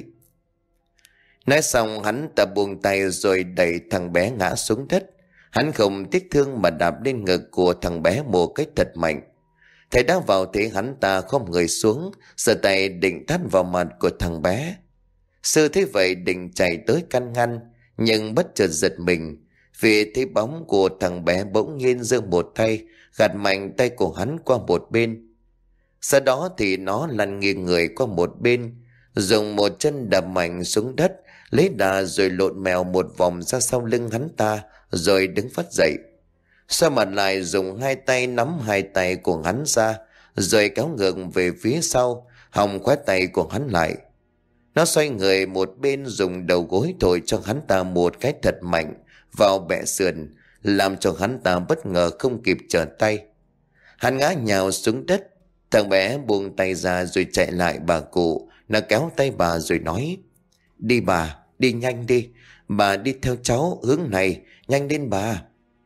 Nói xong hắn ta buông tay rồi đẩy thằng bé ngã xuống đất. Hắn không tiếc thương mà đạp lên ngực của thằng bé một cách thật mạnh. Thầy đã vào thế hắn ta khom người xuống, giơ tay định tát vào mặt của thằng bé. Sư thấy vậy định chạy tới can ngăn, nhưng bất chợt giật mình vì thấy bóng của thằng bé bỗng nhiên giơ một tay gạt mạnh tay của hắn qua một bên. Sau đó thì nó lăn nghiêng người qua một bên, dùng một chân đạp mạnh xuống đất, lấy đà rồi lộn mèo một vòng ra sau lưng hắn ta, rồi đứng phát dậy. Xoay mặt lại dùng hai tay nắm hai tay của hắn ra, rồi kéo ngược về phía sau, hòng khóa tay của hắn lại. Nó xoay người một bên, dùng đầu gối thổi cho hắn ta một cái thật mạnh vào bẹ sườn, làm cho hắn ta bất ngờ không kịp trở tay. Hắn ngã nhào xuống đất. Thằng bé buông tay ra rồi chạy lại bà cụ. Nó kéo tay bà rồi nói: "Đi bà, đi nhanh đi. Bà đi theo cháu hướng này, nhanh lên bà."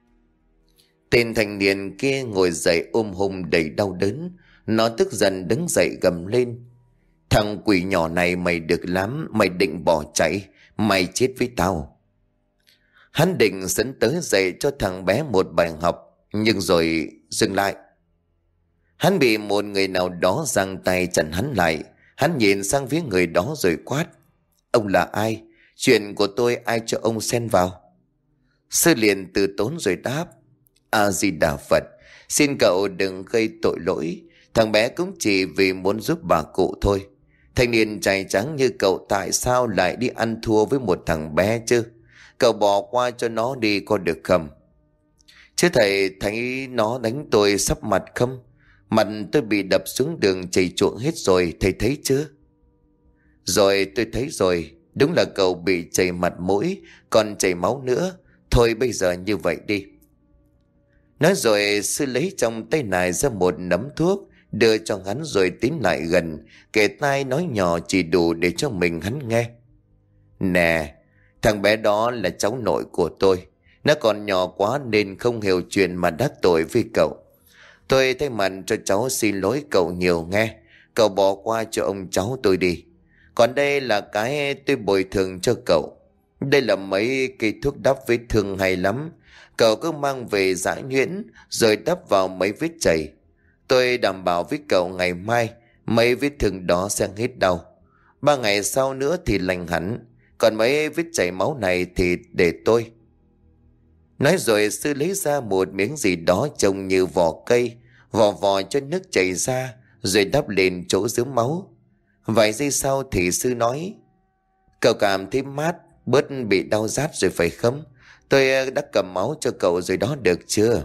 Tên thanh niên kia ngồi dậy ôm hùng đầy đau đớn. Nó tức giận đứng dậy gầm lên: "Thằng quỷ nhỏ này mày được lắm, mày định bỏ chạy, mày chết với tao." Hắn định dẫn tới dạy cho thằng bé một bài học, nhưng rồi dừng lại. Hắn bị một người nào đó giằng tay chặn hắn lại. Hắn nhìn sang phía người đó rồi quát: "Ông là ai? Chuyện của tôi ai cho ông xen vào?" Sư liền từ tốn rồi đáp: "A Di Đà Phật, xin cậu đừng gây tội lỗi. Thằng bé cũng chỉ vì muốn giúp bà cụ thôi. Thanh niên trai trắng như cậu tại sao lại đi ăn thua với một thằng bé chứ? Cậu bỏ qua cho nó đi có được không? Chứ thầy thấy nó đánh tôi sắp mặt không? Mặt tôi bị đập xuống đường chảy chuộng hết rồi, thầy thấy chưa?" "Rồi, tôi thấy rồi. Đúng là cậu bị chảy mặt mũi, còn chảy máu nữa. Thôi bây giờ như vậy đi." Nói rồi sư lấy trong tay này ra một nắm thuốc, đưa cho hắn rồi tiến lại gần, kề tai nói nhỏ chỉ đủ để cho mình hắn nghe: "Nè, thằng bé đó là cháu nội của tôi. Nó còn nhỏ quá nên không hiểu chuyện mà đắc tội với cậu. Tôi thay mặt cho cháu xin lỗi cậu nhiều nghe. Cậu bỏ qua cho ông cháu tôi đi. Còn đây là cái tôi bồi thường cho cậu. Đây là mấy cây thuốc đắp vết thương hay lắm. Cậu cứ mang về giã nhuyễn rồi đắp vào mấy vết chảy. Tôi đảm bảo với cậu ngày mai mấy vết thương đó sẽ hết đau. Ba ngày sau nữa thì lành hẳn. Còn mấy vết chảy máu này thì để tôi." Nói rồi sư lấy ra một miếng gì đó trông như vỏ cây, vò vò cho nước chảy ra rồi đắp lên chỗ dướng máu. Vài giây sau thì sư nói: "Cậu cảm thấy mát, bớt bị đau rát rồi phải không? Tôi đã cầm máu cho cậu rồi đó, được chưa?"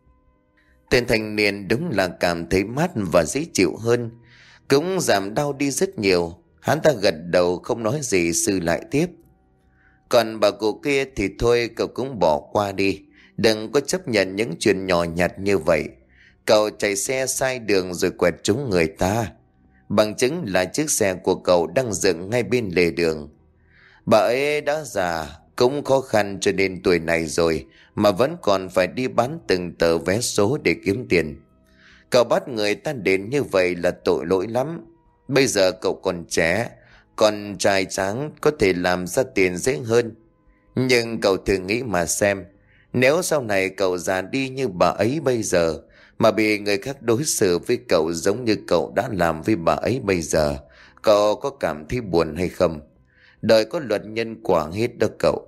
Tên thanh niên đúng là cảm thấy mát và dễ chịu hơn, cũng giảm đau đi rất nhiều. Hắn ta gật đầu không nói gì. Sư lại tiếp: "Còn bà cụ kia thì thôi, cậu cũng bỏ qua đi. Đừng có chấp nhận những chuyện nhỏ nhặt như vậy. Cậu chạy xe sai đường rồi quẹt trúng người ta. Bằng chứng là chiếc xe của cậu đang dựng ngay bên lề đường. Bà ấy đã già, cũng khó khăn cho nên tuổi này rồi mà vẫn còn phải đi bán từng tờ vé số để kiếm tiền. Cậu bắt người ta đến như vậy là tội lỗi lắm. Bây giờ cậu còn trẻ, còn trai tráng, có thể làm ra tiền dễ hơn. Nhưng cậu thử nghĩ mà xem, nếu sau này cậu già đi như bà ấy bây giờ mà bị người khác đối xử với cậu giống như cậu đã làm với bà ấy bây giờ, cậu có cảm thấy buồn hay không? Đời có luật nhân quả hết đó cậu."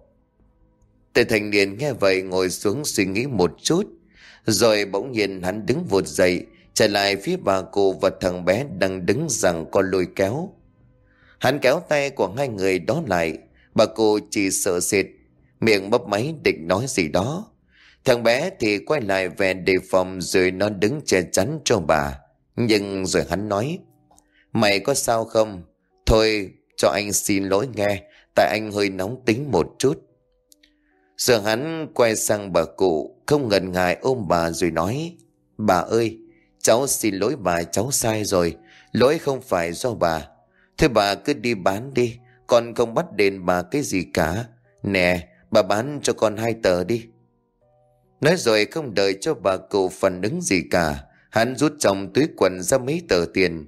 Tên thanh niên nghe vậy ngồi xuống suy nghĩ một chút, rồi bỗng nhiên hắn đứng vụt dậy, chạy lại phía bà cụ và thằng bé đang đứng giằng co lôi kéo. Hắn kéo tay của hai người đó lại. Bà cụ chỉ sợ sệt, miệng bấp máy định nói gì đó. Thằng bé thì quay lại về đề phòng rồi nó đứng che chắn cho bà. Nhưng rồi hắn nói: "Mày có sao không? Thôi cho anh xin lỗi nghe, tại anh hơi nóng tính một chút." Rồi hắn quay sang bà cụ, không ngần ngại ôm bà rồi nói: "Bà ơi, cháu xin lỗi bà, cháu sai rồi. Lỗi không phải do bà. Thôi bà cứ đi bán đi, con không bắt đền bà cái gì cả. Nè, bà bán cho con hai tờ đi." Nói rồi không đợi cho bà cụ phản ứng gì cả, hắn rút trong túi quần ra mấy tờ tiền.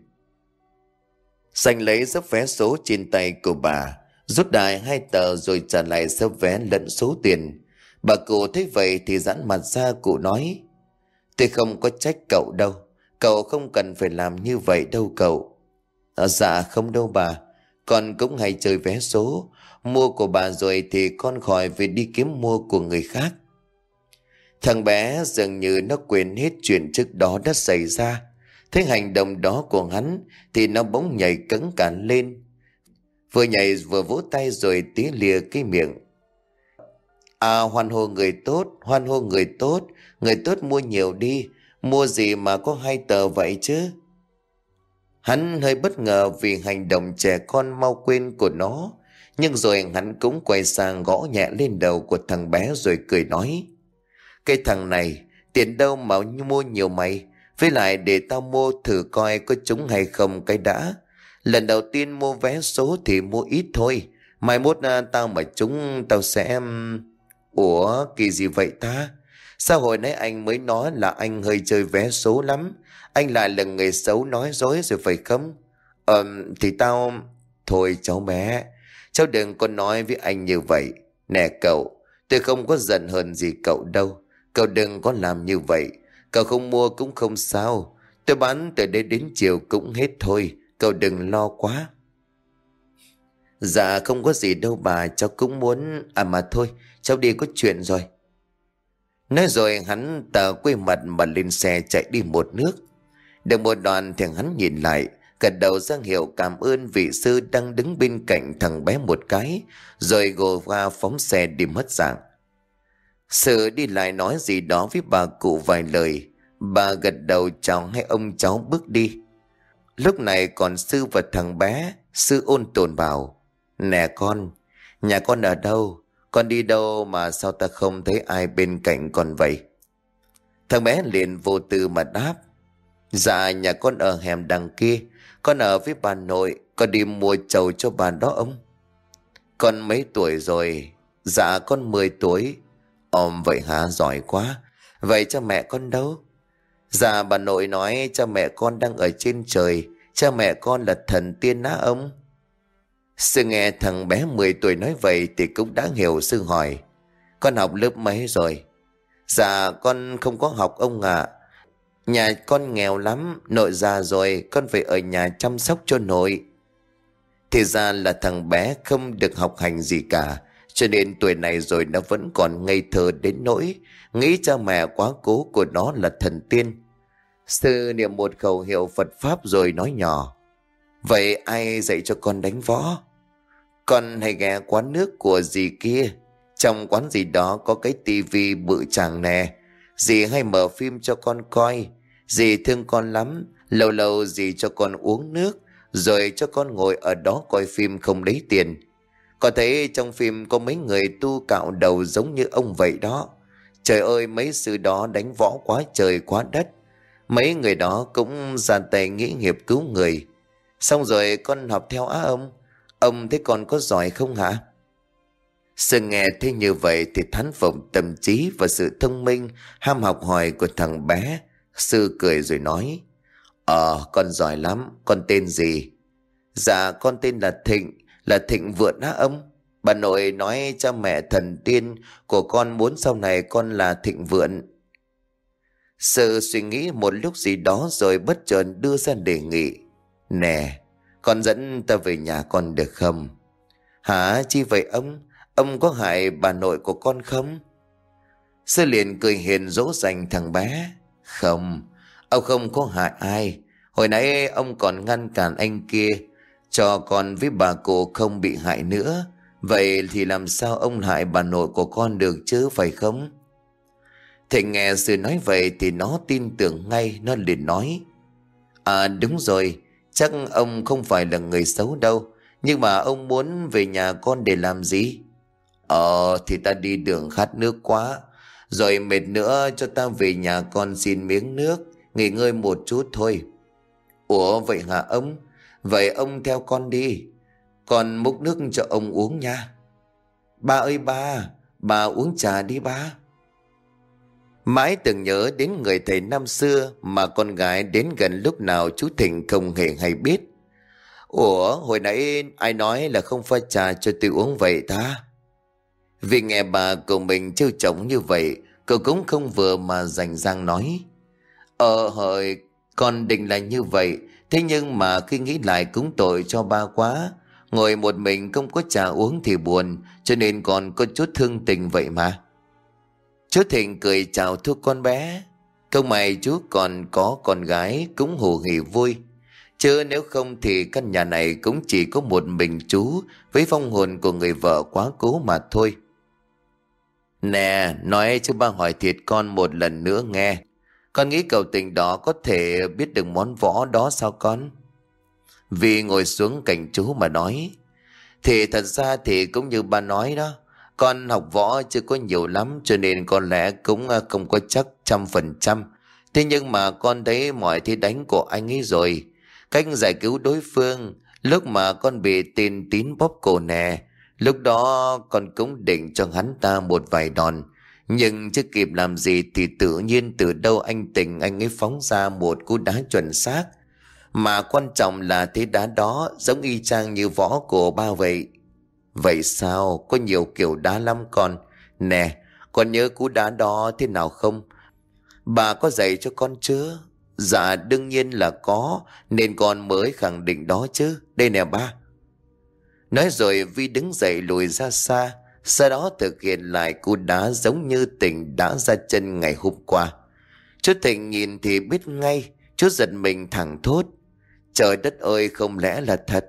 Xanh lấy sấp vé số trên tay của bà, rút đại hai tờ rồi trả lại sấp vé lẫn số tiền. Bà cụ thấy vậy thì giãn mặt ra, cụ nói: "Tôi không có trách cậu đâu. Cậu Cậu không cần phải làm như vậy đâu cậu. À, dạ không đâu bà. Con cũng hay chơi vé số. Mua của bà rồi thì con khỏi phải đi kiếm mua của người khác. Thằng bé dường như nó quên hết chuyện trước đó đã xảy ra. Thấy hành động đó của hắn thì nó bỗng nhảy cẫng cả lên. Vừa nhảy vừa vỗ tay rồi tía lìa cái miệng. À, hoan hô người tốt, hoan hô người tốt. Người tốt mua nhiều đi. Mua gì mà có hai tờ vậy chứ? Hắn hơi bất ngờ vì hành động trẻ con mau quên của nó. Nhưng rồi hắn cũng quay sang gõ nhẹ lên đầu của thằng bé rồi cười nói. Cái thằng này, tiền đâu mà mua nhiều mày. Với lại để tao mua thử coi có trúng hay không cái đã. Lần đầu tiên mua vé số thì mua ít thôi. Mai mốt à, tao mà trúng tao sẽ... Ủa kỳ gì vậy ta? Sao hồi nãy anh mới nói là anh hơi chơi vé số lắm. Anh lại là người xấu nói dối rồi phải không? Ờ thì tao... Thôi cháu bé, cháu đừng có nói với anh như vậy. Nè cậu, tôi không có giận hờn gì cậu đâu. Cậu đừng có làm như vậy. Cậu không mua cũng không sao. Tôi bán từ đây đến chiều cũng hết thôi. Cậu đừng lo quá. Dạ không có gì đâu bà. Cháu cũng muốn... À mà thôi, cháu đi có chuyện rồi. Nói rồi hắn tờ quay mặt mà lên xe chạy đi một nước. Được một đoạn thì hắn nhìn lại, gật đầu ra hiệu cảm ơn vị sư đang đứng bên cạnh thằng bé một cái, rồi gồ qua phóng xe đi mất dạng. Sư đi lại nói gì đó với bà cụ vài lời. Bà gật đầu chào hai ông cháu bước đi. Lúc này còn sư và thằng bé. Sư ôn tồn bảo: Nè con, nhà con ở đâu? Con đi đâu mà sao ta không thấy ai bên cạnh con vậy? Thằng bé liền vô tư mà đáp: Dạ nhà con ở hẻm đằng kia. Con ở với bà nội. Con đi mua trầu cho bà đó ông. Con mấy tuổi rồi? Dạ con mười tuổi. Ồ vậy hả, giỏi quá. Vậy cha mẹ con đâu? Dạ bà nội nói cha mẹ con đang ở trên trời. Cha mẹ con là thần tiên á ông. Sư nghe thằng bé mười tuổi nói vậy thì cũng đã hiểu. Sư hỏi: Con học lớp mấy rồi? Dạ con không có học ông ạ. À. Nhà con nghèo lắm. Nội già rồi, con phải ở nhà chăm sóc cho nội. Thì ra là thằng bé không được học hành gì cả, cho nên tuổi này rồi nó vẫn còn ngây thơ đến nỗi nghĩ cha mẹ quá cố của nó là thần tiên. Sư niệm một khẩu hiệu Phật Pháp rồi nói nhỏ: Vậy ai dạy cho con đánh võ? Con hay ghé quán nước của dì kia. Trong quán gì đó có cái tivi bự chàng nè. Dì hay mở phim cho con coi. Dì thương con lắm. Lâu lâu dì cho con uống nước, rồi cho con ngồi ở đó coi phim không lấy tiền. Có thấy trong phim có mấy người tu cạo đầu giống như ông vậy đó. Trời ơi, mấy sư đó đánh võ quá trời quá đất. Mấy người đó cũng ra tay nghĩa nghiệp cứu người. Xong rồi con học theo á ông. Ông thấy con có giỏi không hả? Sư nghe thấy như vậy thì thán phục tâm trí và sự thông minh, ham học hỏi của thằng bé. Sư cười rồi nói: Ờ con giỏi lắm. Con tên gì? Dạ con tên là Thịnh. Là Thịnh Vượng á ông. Bà nội nói cha mẹ thần tiên của con muốn sau này con là Thịnh Vượng. Sư suy nghĩ một lúc gì đó rồi bất chợt đưa ra đề nghị: Nè, con dẫn ta về nhà con được không? Hả, chi vậy ông? Ông có hại bà nội của con không? Sư liền cười hiền dỗ dành thằng bé: Không, ông không có hại ai. Hồi nãy ông còn ngăn cản anh kia cho con với bà cụ không bị hại nữa. Vậy thì làm sao ông hại bà nội của con được chứ, phải không? Thịnh nghe sư nói vậy thì nó tin tưởng ngay. Nó liền nói: À đúng rồi, chắc ông không phải là người xấu đâu. Nhưng mà ông muốn về nhà con để làm gì? Ờ thì ta đi đường khát nước quá, rồi mệt nữa, cho ta về nhà con xin miếng nước, nghỉ ngơi một chút thôi. Ủa vậy hả ông? Vậy ông theo con đi, con múc nước cho ông uống nha. Ba ơi ba, bà uống trà đi ba. Mãi từng nhớ đến người thầy năm xưa mà con gái đến gần lúc nào chú Thịnh không hề hay biết. Ủa hồi nãy ai nói là không pha trà cho tôi uống vậy ta? Vì nghe bà của mình trêu chọc như vậy, cậu cũng không vừa mà rành rang nói: Ờ hời, Con định là như vậy, thế nhưng mà khi nghĩ lại cũng tội cho ba quá. Ngồi một mình không có trà uống thì buồn, cho nên con có chút thương tình vậy mà. Chú Thịnh cười chào thưa con bé. Không may chú còn có con gái cũng hù hỉ vui. Chứ nếu không thì căn nhà này cũng chỉ có một mình chú với phong hồn của người vợ quá cố mà thôi. Nè, nói chứ ba hỏi thiệt con một lần nữa nghe. Con nghĩ cậu Tình đó có thể biết được món võ đó sao con? Vì ngồi xuống cạnh chú mà nói. Thì thật ra thì cũng như ba nói đó. Con học võ chưa có nhiều lắm cho nên có lẽ cũng không có chắc trăm phần trăm. Thế nhưng mà con thấy mọi thế đánh của anh ấy rồi. Cách giải cứu đối phương lúc mà con bị tên Tín bóp cổ nè. Lúc đó con cũng định cho hắn ta một vài đòn. Nhưng chưa kịp làm gì thì tự nhiên từ đâu anh Tình anh ấy phóng ra một cú đá chuẩn xác. Mà quan trọng là thế đá đó giống y chang như võ của ba vậy. Vậy sao? Có nhiều kiểu đá lắm con. Nè, con nhớ cú đá đó thế nào không? Bà có dạy cho con chưa? Dạ đương nhiên là có, nên con mới khẳng định đó chứ. Đây nè ba. Nói rồi Vi đứng dậy lùi ra xa, sau đó thực hiện lại cú đá giống như Tình đã ra chân ngày hôm qua. Chú Thịnh nhìn thì biết ngay, chú giật mình thẳng thốt. Trời đất ơi, không lẽ là thật?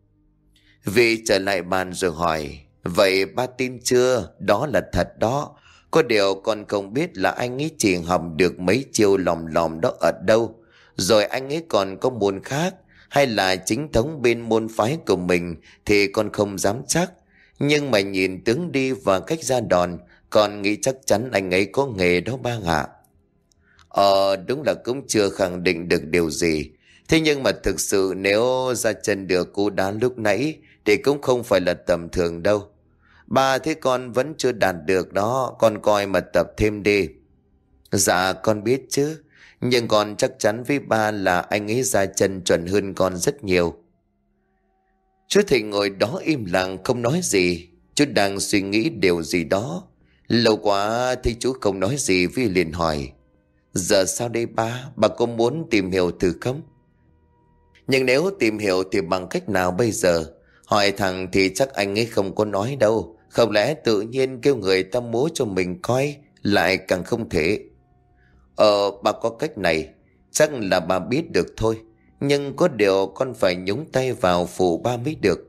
Vi trở lại bàn rồi hỏi. Vậy ba tin chưa? Đó là thật đó. Có điều con không biết là anh ấy chỉ học được mấy chiêu lòm lòm đó ở đâu. Rồi anh ấy còn có môn khác, hay là chính thống bên môn phái của mình thì con không dám chắc. Nhưng mà nhìn tướng đi và cách ra đòn, con nghĩ chắc chắn anh ấy có nghề đó ba ạ. Ờ đúng là cũng chưa khẳng định được điều gì. Thế nhưng mà thực sự nếu ra chân được cú đá lúc nãy thì cũng không phải là tầm thường đâu. Ba thế con vẫn chưa đạt được đó, con coi mà tập thêm đi. Dạ con biết chứ, nhưng con chắc chắn với ba là anh ấy ra chân chuẩn hơn con rất nhiều. Chú Thịnh ngồi đó im lặng không nói gì. Chú đang suy nghĩ điều gì đó. Lâu quá thì chú không nói gì, Vi liền hỏi. Giờ sao đây ba? Bà có muốn tìm hiểu thử không? Nhưng nếu tìm hiểu thì bằng cách nào bây giờ? Hỏi thằng thì chắc anh ấy không có nói đâu. Không lẽ tự nhiên kêu người ta múa cho mình coi lại càng không thể. Ờ bà có cách này, chắc là bà biết được thôi. Nhưng có điều con phải nhúng tay vào phụ ba mới được.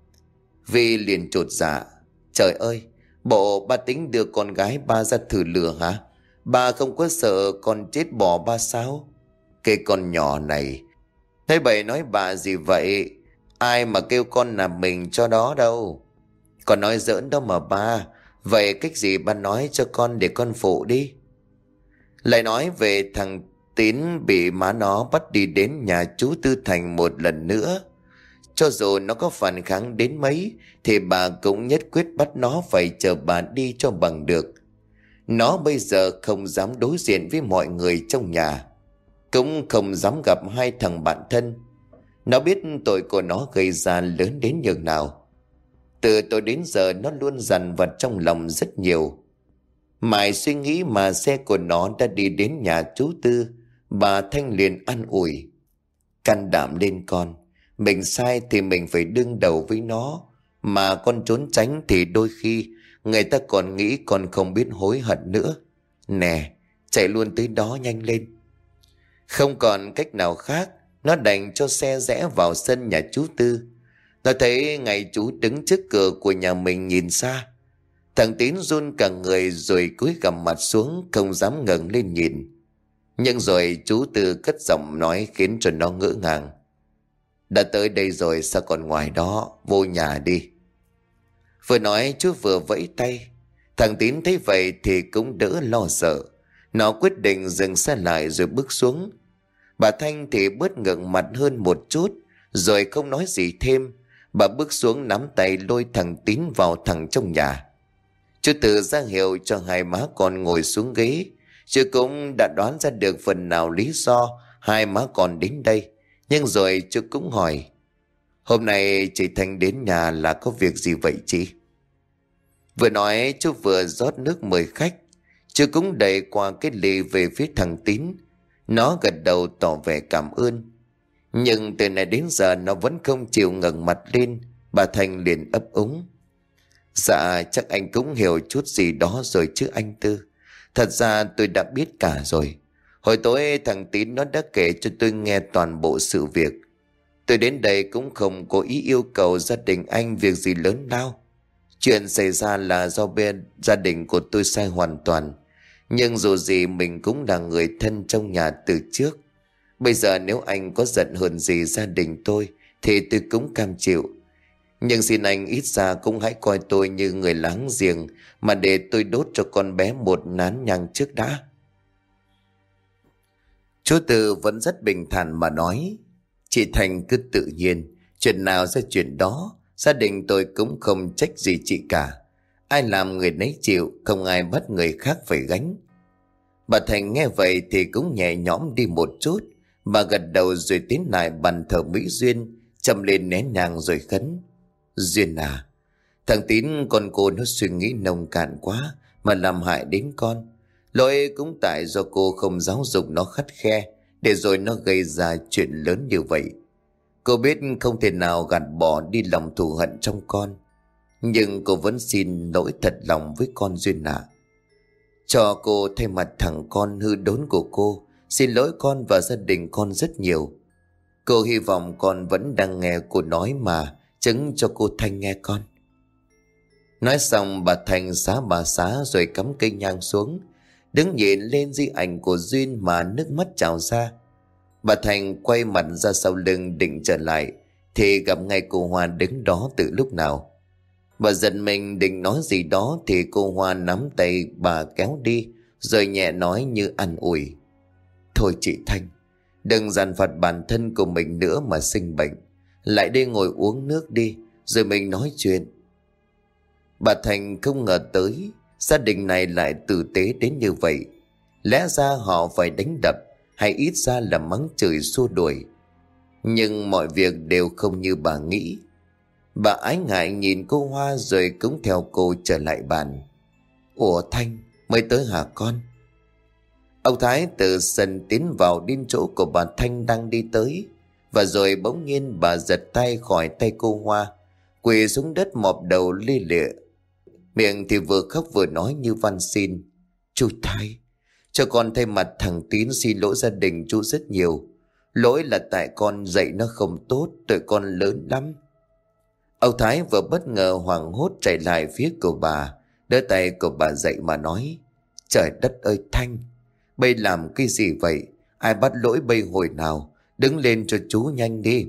Vi liền chột dạ. Trời ơi, bộ ba tính đưa con gái ba ra thử lửa hả? Ba không có sợ con chết bỏ ba sao? Cái con nhỏ này. Thế bậy nói bà gì vậy? Ai mà kêu con làm mình cho đó đâu. Con nói giỡn đâu mà ba. Vậy cách gì ba nói cho con để con phụ đi. Lại nói về thằng Tín bị má nó bắt đi đến nhà chú Tư Thành một lần nữa. Cho dù nó có phản kháng đến mấy thì bà cũng nhất quyết bắt nó phải chờ bà đi cho bằng được. Nó bây giờ không dám đối diện với mọi người trong nhà, cũng không dám gặp hai thằng bạn thân. Nó biết tội của nó gây ra lớn đến nhường nào. Từ tối đến giờ nó luôn dằn vặt trong lòng rất nhiều. Mãi suy nghĩ mà xe của nó đã đi đến nhà chú Tư. Bà Thanh liền an ủi. Can đảm lên con. Mình sai thì mình phải đương đầu với nó. Mà con trốn tránh thì đôi khi người ta còn nghĩ con không biết hối hận nữa. Nè, chạy luôn tới đó nhanh lên. Không còn cách nào khác, nó đành cho xe rẽ vào sân nhà chú Tư. Nó thấy ngày chú đứng trước cửa của nhà mình nhìn xa. Thằng Tín run cả người rồi cúi gằm mặt xuống, không dám ngẩng lên nhìn. Nhưng rồi chú Tư cất giọng nói khiến cho nó ngỡ ngàng. Đã tới đây rồi sao còn ngoài đó, vô nhà đi. Vừa nói chú vừa vẫy tay. Thằng Tín thấy vậy thì cũng đỡ lo sợ. Nó quyết định dừng xe lại rồi bước xuống. Bà Thanh thì bớt ngượng mặt hơn một chút, rồi không nói gì thêm. Bà bước xuống nắm tay lôi thằng Tín vào thẳng trong nhà. Chú Tư ra hiệu cho hai má con ngồi xuống ghế. Chú cũng đã đoán ra được phần nào lý do hai má con đến đây. Nhưng rồi chú cũng hỏi. Hôm nay chị Thanh đến nhà là có việc gì vậy chị? Vừa nói chú vừa rót nước mời khách. Chú cũng đẩy qua cái ly về phía thằng Tín. Nó gật đầu tỏ vẻ cảm ơn. Nhưng từ nay đến giờ nó vẫn không chịu ngẩng mặt lên. Bà Thanh liền ấp úng: Dạ chắc anh cũng hiểu chút gì đó rồi chứ anh Tư. Thật ra tôi đã biết cả rồi. Hồi tối thằng Tín nó đã kể cho tôi nghe toàn bộ sự việc. Tôi đến đây cũng không có ý yêu cầu gia đình anh việc gì lớn lao. Chuyện xảy ra là do bên gia đình của tôi sai hoàn toàn. Nhưng dù gì mình cũng là người thân trong nhà từ trước. Bây giờ nếu anh có giận hờn gì gia đình tôi thì tôi cũng cam chịu. Nhưng xin anh ít ra cũng hãy coi tôi như người láng giềng mà để tôi đốt cho con bé một nén nhang trước đã. Chú Tư vẫn rất bình thản mà nói: Chị Thành cứ tự nhiên, chuyện nào ra chuyện đó, gia đình tôi cũng không trách gì chị cả. Ai làm người nấy chịu, không ai bắt người khác phải gánh. Bà Thành nghe vậy thì cũng nhẹ nhõm đi một chút. Bà gật đầu rồi tiến lại bàn thờ Mỹ Duyên, châm lên nén nhang rồi khấn: Duyên à, thằng Tín con cô nó suy nghĩ nông cạn quá mà làm hại đến con. Lỗi cũng tại do cô không giáo dục nó khắt khe, để rồi nó gây ra chuyện lớn như vậy. Cô biết không thể nào gạt bỏ đi lòng thù hận trong con, nhưng cô vẫn xin lỗi thật lòng với con Duyên ạ. Cho cô thay mặt thằng con hư đốn của cô xin lỗi con và gia đình con rất nhiều. Cô hy vọng con vẫn đang nghe cô nói mà chứng cho cô Thanh nghe con. Nói xong bà Thanh xá bà xá rồi cắm cây nhang xuống, đứng nhìn lên di ảnh của Duyên mà nước mắt trào ra. Bà Thành quay mặt ra sau lưng định trở lại thì gặp ngay cô Hoa đứng đó từ lúc nào. Bà giận mình định nói gì đó thì cô Hoa nắm tay bà kéo đi, rồi nhẹ nói như an ủi: Thôi chị Thanh, đừng dằn vặt bản thân của mình nữa mà sinh bệnh. Lại đây ngồi uống nước đi, rồi mình nói chuyện. Bà Thành không ngờ tới gia đình này lại tử tế đến như vậy. Lẽ ra họ phải đánh đập hay ít ra là mắng chửi xua đuổi. Nhưng mọi việc đều không như bà nghĩ. Bà ái ngại nhìn cô Hoa rồi cũng theo cô trở lại bàn. Ủa Thanh, mới tới hả con? Ông Thái từ sân tiến vào đến chỗ của bà Thanh đang đi tới. Và rồi bỗng nhiên bà giật tay khỏi tay cô Hoa, quỳ xuống đất mọp đầu li lịa. Miệng thì vừa khóc vừa nói như van xin: Chú Thái, cho con thay mặt thằng Tín xin lỗi gia đình chú rất nhiều. Lỗi là tại con dạy nó không tốt, tụi con lớn lắm. Ông Thái vừa bất ngờ hoảng hốt chạy lại phía của bà, đỡ tay của bà dậy mà nói: Trời đất ơi Thanh, bây làm cái gì vậy? Ai bắt lỗi bây hồi nào? Đứng lên cho chú nhanh đi.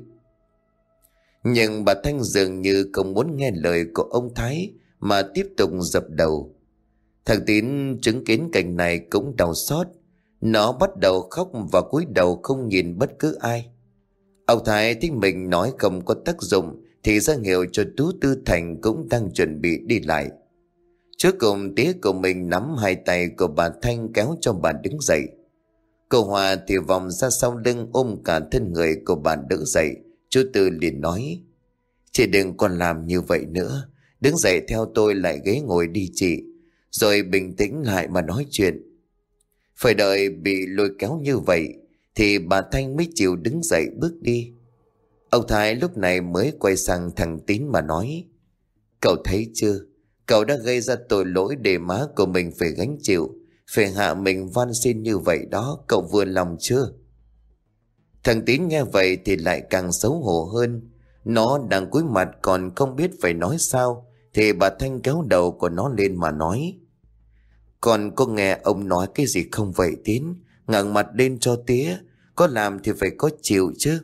Nhưng bà Thanh dường như không muốn nghe lời của ông Thái mà tiếp tục dập đầu. Thằng Tín chứng kiến cảnh này cũng đau xót. Nó bắt đầu khóc và cúi đầu không nhìn bất cứ ai. Ông Thái thấy mình nói không có tác dụng thì ra hiệu cho Tú Tư Thành cũng đang chuẩn bị đi lại. Trước cùng tía của mình nắm hai tay của bà Thanh kéo cho bà đứng dậy. Cô Hòa thì vòng ra sau lưng ôm cả thân người của bà đỡ dậy. Chú Tư liền nói: Chị đừng còn làm như vậy nữa. Đứng dậy theo tôi lại ghế ngồi đi chị, rồi bình tĩnh lại mà nói chuyện. Phải đợi bị lôi kéo như vậy thì bà Thanh mới chịu đứng dậy bước đi. Ông Thái lúc này mới quay sang thằng Tín mà nói: Cậu thấy chưa, cậu đã gây ra tội lỗi để má của mình phải gánh chịu, phải hạ mình van xin như vậy đó, cậu vừa lòng chưa? Thằng Tín nghe vậy thì lại càng xấu hổ hơn. Nó đang cúi mặt còn không biết phải nói sao thì bà Thanh kéo đầu của nó lên mà nói: Con có nghe ông nói cái gì không vậy Tín? Ngẩng mặt lên cho tía, có làm thì phải có chịu chứ.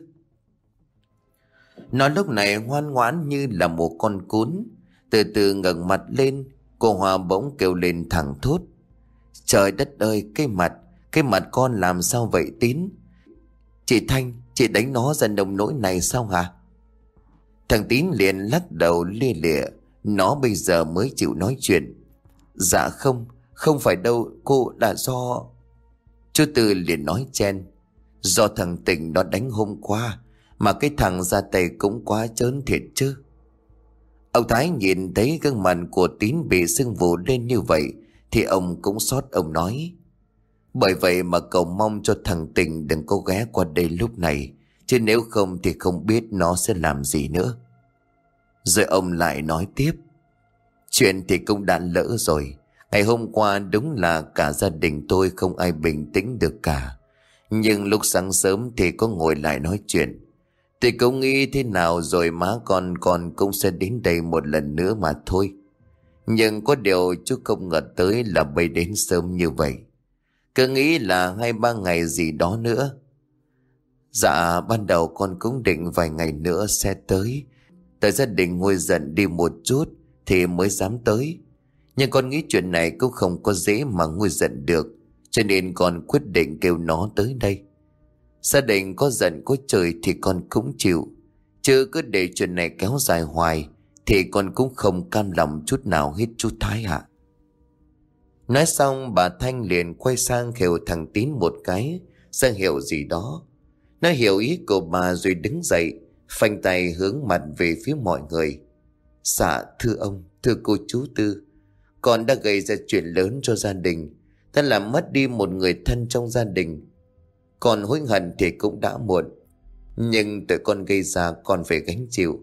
Nó lúc này ngoan ngoãn như là một con cún. Từ từ ngẩng mặt lên, cô Hòa bỗng kêu lên thẳng thốt: Trời đất ơi, cái mặt, cái mặt con làm sao vậy Tín? Chị Thanh, chị đánh nó ra nông nỗi này sao hả? Thằng Tín liền lắc đầu lia lịa. Nó bây giờ mới chịu nói chuyện: Dạ không, không phải đâu cô, là do... Chú Tư liền nói chen: Do thằng Tình nó đánh hôm qua, mà cái thằng ra tay cũng quá trớn thiệt chứ. Ông Thái nhìn thấy gương mặt của Tín bị sưng vù lên như vậy thì ông cũng xót. Ông nói: Bởi vậy mà cậu mong cho thằng Tình đừng có ghé qua đây lúc này, chứ nếu không thì không biết nó sẽ làm gì nữa. Rồi ông lại nói tiếp. Chuyện thì cũng đã lỡ rồi. Ngày hôm qua đúng là cả gia đình tôi không ai bình tĩnh được cả. Nhưng lúc sáng sớm thì có ngồi lại nói chuyện. Tôi cũng nghĩ thế nào rồi má con con cũng sẽ đến đây một lần nữa mà thôi. Nhưng có điều chú không ngờ tới là bay đến sớm như vậy. Cứ nghĩ là hai ba ngày gì đó nữa. Dạ ban đầu con cũng định vài ngày nữa sẽ tới. Tại gia đình nguôi giận đi một chút thì mới dám tới. Nhưng con nghĩ chuyện này cũng không có dễ mà nguôi giận được, cho nên con quyết định kêu nó tới đây. Gia đình có giận có trời thì con cũng chịu, chứ cứ để chuyện này kéo dài hoài thì con cũng không cam lòng chút nào hết chú Thái ạ. Nói xong bà Thanh liền quay sang khều thằng Tín một cái, sang hiệu gì đó. Nó hiểu ý của bà rồi đứng dậy, phanh tay hướng mặt về phía mọi người. Dạ thưa ông, thưa cô chú Tư, con đã gây ra chuyện lớn cho gia đình, ta làm mất đi một người thân trong gia đình. Còn hối hận thì cũng đã muộn, nhưng tội con gây ra con phải gánh chịu.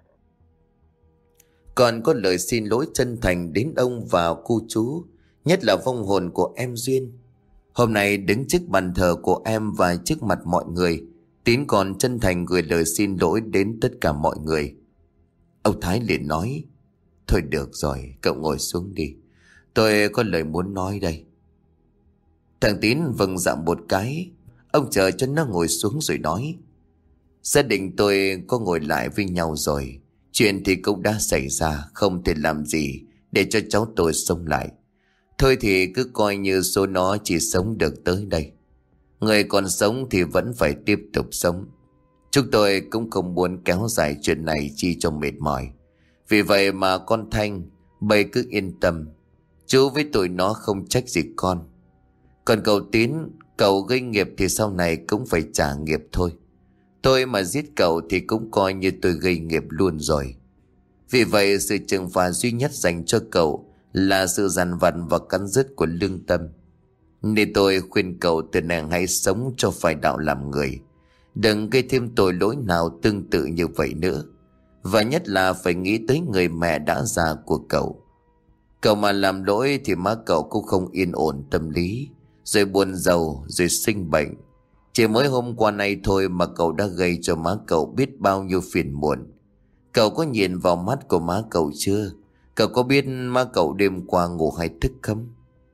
Con có lời xin lỗi chân thành đến ông và cô chú, nhất là vong hồn của em Duyên. Hôm nay đứng trước bàn thờ của em và trước mặt mọi người, Tín còn chân thành gửi lời xin lỗi đến tất cả mọi người. Ông Thái liền nói, thôi được rồi, cậu ngồi xuống đi, tôi có lời muốn nói đây. Thằng Tín vâng dạ một cái. Ông chờ cho nó ngồi xuống rồi nói, gia đình tôi có ngồi lại với nhau rồi. Chuyện thì cũng đã xảy ra, không thể làm gì để cho cháu tôi sống lại. Thôi thì cứ coi như số nó chỉ sống được tới đây. Người còn sống thì vẫn phải tiếp tục sống. Chúng tôi cũng không muốn kéo dài chuyện này chi cho mệt mỏi. Vì vậy mà con Thanh, bây cứ yên tâm, chú với tụi nó không trách gì con. Còn cậu Tín, cậu gây nghiệp thì sau này cũng phải trả nghiệp thôi. Tôi mà giết cậu thì cũng coi như tôi gây nghiệp luôn rồi. Vì vậy sự trừng phạt duy nhất dành cho cậu là sự dằn vặt và cắn rứt của lương tâm. Nên tôi khuyên cậu từ nay hãy sống cho phải đạo làm người, đừng gây thêm tội lỗi nào tương tự như vậy nữa. Và nhất là phải nghĩ tới người mẹ đã già của cậu. Cậu mà làm lỗi thì má cậu cũng không yên ổn tâm lý, rồi buồn rầu, rồi sinh bệnh. Chỉ mới hôm qua nay thôi mà cậu đã gây cho má cậu biết bao nhiêu phiền muộn. Cậu có nhìn vào mắt của má cậu chưa? Cậu có biết má cậu đêm qua ngủ hay thức không?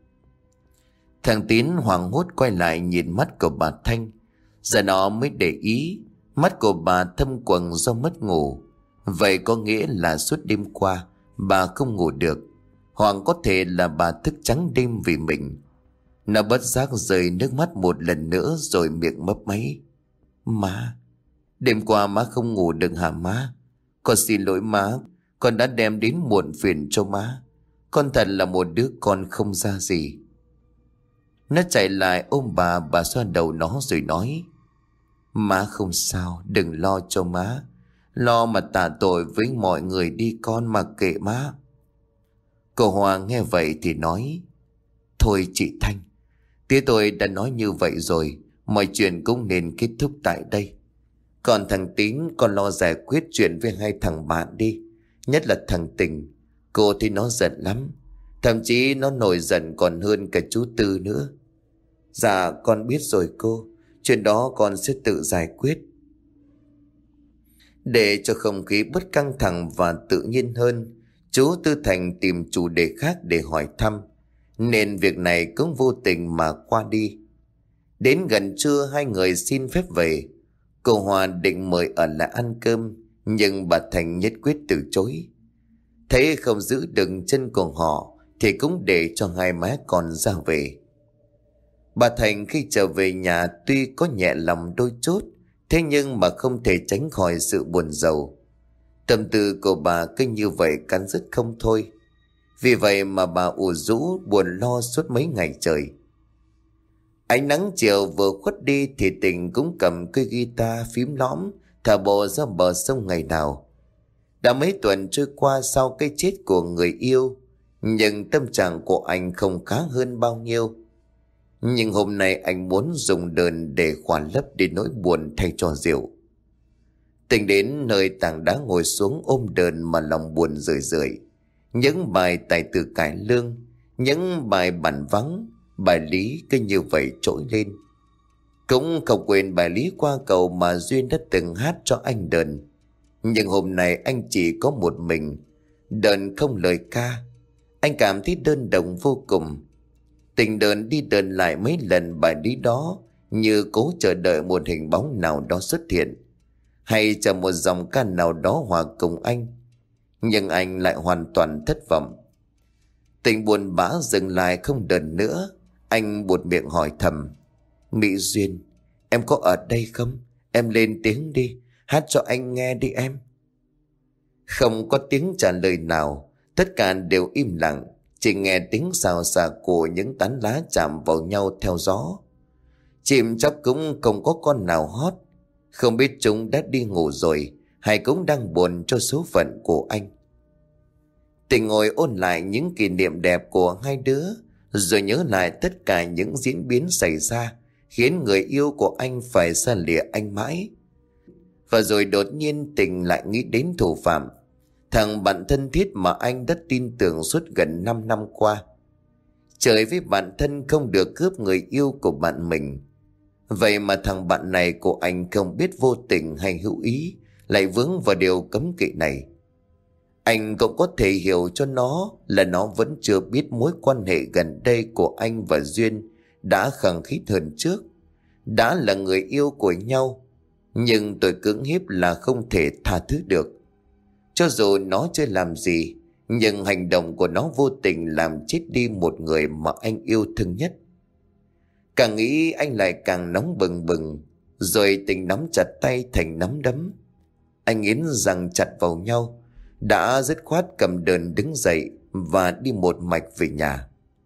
Thằng Tín hoảng hốt quay lại nhìn mắt của bà Thanh. Giờ nó mới để ý, mắt của bà thâm quầng do mất ngủ. Vậy có nghĩa là suốt đêm qua bà không ngủ được, hoặc có thể là bà thức trắng đêm vì mình. Nó bất giác rơi nước mắt một lần nữa rồi miệng mấp máy. Má, đêm qua má không ngủ được hả má? Con xin lỗi má, con đã đem đến muộn phiền cho má. Con thật là một đứa con không ra gì. Nó chạy lại ôm bà, bà xoa đầu nó rồi nói, má không sao, đừng lo cho má. Lo mà tạ tội với mọi người đi con, mà kệ má. Cô Hoa nghe vậy thì nói, thôi chị Thanh, tía tôi đã nói như vậy rồi, mọi chuyện cũng nên kết thúc tại đây. Còn thằng Tín, con lo giải quyết chuyện với hai thằng bạn đi, nhất là thằng Tình. Cô thì nó giận lắm, thậm chí nó nổi giận còn hơn cả chú Tư nữa. Dạ con biết rồi cô, chuyện đó con sẽ tự giải quyết. Để cho không khí bớt căng thẳng và tự nhiên hơn, chú Tư Thành tìm chủ đề khác để hỏi thăm, nên việc này cũng vô tình mà qua đi. Đến gần trưa hai người xin phép về. Cô Hòa định mời ở lại ăn cơm, nhưng bà Thành nhất quyết từ chối. Thấy không giữ được chân của họ thì cũng để cho hai má con ra về. Bà Thành khi trở về nhà tuy có nhẹ lòng đôi chút, thế nhưng mà không thể tránh khỏi sự buồn rầu. Tâm tư của bà cứ như vậy cắn rứt không thôi. Vì vậy mà bà ủ rũ buồn lo suốt mấy ngày trời. Ánh nắng chiều vừa khuất đi thì Tình cũng cầm cây guitar phím lõm thả bộ ra bờ sông ngày nào. Đã mấy tuần trôi qua sau cái chết của người yêu, nhưng tâm trạng của anh không khá hơn bao nhiêu. Nhưng hôm nay anh muốn dùng đơn để khỏa lấp đi nỗi buồn thay cho rượu. Tình đến nơi tảng đá ngồi xuống ôm đơn mà lòng buồn rười rượi. Những bài tài tử cải lương, những bài bản vắng, bài lý cứ như vậy trỗi lên. Cũng không quên bài lý qua cầu mà Duyên đã từng hát cho anh Đờn. Nhưng hôm nay anh chỉ có một mình, Đờn không lời ca. Anh cảm thấy đơn độc vô cùng. Tình Đờn đi Đờn lại mấy lần bài lý đó, như cố chờ đợi một hình bóng nào đó xuất hiện, hay chờ một dòng ca nào đó hòa cùng anh. Nhưng anh lại hoàn toàn thất vọng. Tình buồn bã dừng lại không Đờn nữa. Anh buột miệng hỏi thầm: Mỹ Duyên, em có ở đây không? Em lên tiếng đi, hát cho anh nghe đi em. Không có tiếng trả lời nào. Tất cả đều im lặng, chỉ nghe tiếng xào xạc của những tán lá chạm vào nhau theo gió. Chim chóc cũng không có con nào hót. Không biết chúng đã đi ngủ rồi, hay cũng đang buồn cho số phận của anh. Tình ngồi ôn lại những kỷ niệm đẹp của hai đứa, rồi nhớ lại tất cả những diễn biến xảy ra, khiến người yêu của anh phải xa lìa anh mãi. Và rồi đột nhiên Tình lại nghĩ đến thủ phạm, thằng bạn thân thiết mà anh đã tin tưởng suốt gần năm năm qua. Trời với bạn thân không được cướp người yêu của bạn mình. Vậy mà thằng bạn này của anh không biết vô tình hay hữu ý lại vướng vào điều cấm kỵ này. Anh cũng có thể hiểu cho nó là nó vẫn chưa biết mối quan hệ gần đây của anh và Duyên đã khăng khít hơn trước, đã là người yêu của nhau. Nhưng tội cưỡng hiếp là không thể tha thứ được. Cho dù nó chưa làm gì, nhưng hành động của nó vô tình làm chết đi một người mà anh yêu thương nhất. Càng nghĩ anh lại càng nóng bừng bừng. Rồi Tình nắm chặt tay thành nắm đấm. Anh nghiến răng chặt vào nhau, đã dứt khoát cầm đờn đứng dậy và đi một mạch về nhà.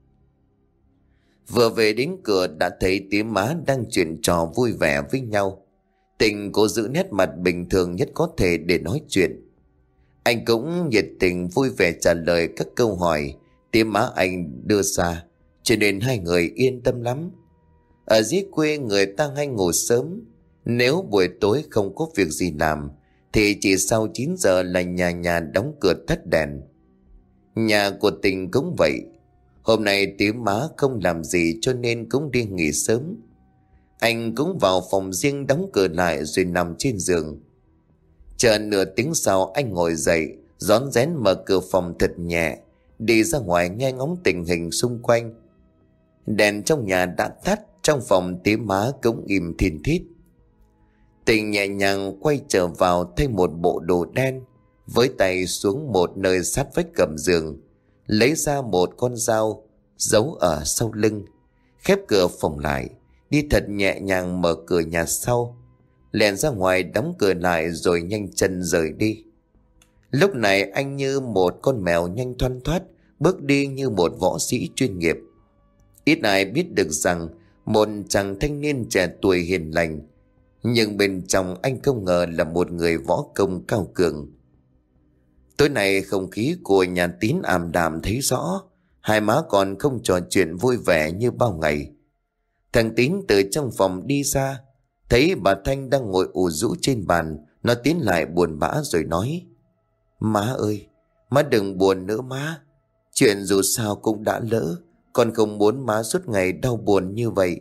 Vừa về đến cửa đã thấy tía má đang chuyện trò vui vẻ với nhau. Tình cố giữ nét mặt bình thường nhất có thể để nói chuyện. Anh cũng nhiệt tình vui vẻ trả lời các câu hỏi tía má anh đưa ra, cho nên hai người yên tâm lắm. Ở dưới quê người ta hay ngủ sớm. Nếu buổi tối không có việc gì làm thì chỉ sau chín giờ là nhà nhà đóng cửa tắt đèn. Nhà của Tình cũng vậy. Hôm nay tía má không làm gì cho nên cũng đi nghỉ sớm. Anh cũng vào phòng riêng đóng cửa lại rồi nằm trên giường. Chờ nửa tiếng sau anh ngồi dậy, rón rén mở cửa phòng thật nhẹ, đi ra ngoài nghe ngóng tình hình xung quanh. Đèn trong nhà đã tắt, trong phòng tía má cũng im thìn thít. Tình nhẹ nhàng quay trở vào thay một bộ đồ đen, với tay xuống một nơi sát vách gầm giường, lấy ra một con dao giấu ở sau lưng, khép cửa phòng lại, đi thật nhẹ nhàng mở cửa nhà sau, lèn ra ngoài đóng cửa lại rồi nhanh chân rời đi. Lúc này anh như một con mèo nhanh thoăn thoắt, bước đi như một võ sĩ chuyên nghiệp. Ít ai biết được rằng một chàng thanh niên trẻ tuổi hiền lành, nhưng bên trong anh không ngờ là một người võ công cao cường. Tối nay không khí của nhà Tín ảm đạm thấy rõ, hai má còn không trò chuyện vui vẻ như bao ngày. Thằng Tín từ trong phòng đi ra, thấy bà Thanh đang ngồi ủ rũ trên bàn. Nó tiến lại buồn bã rồi nói: Má ơi, má đừng buồn nữa má. Chuyện dù sao cũng đã lỡ, con không muốn má suốt ngày đau buồn như vậy.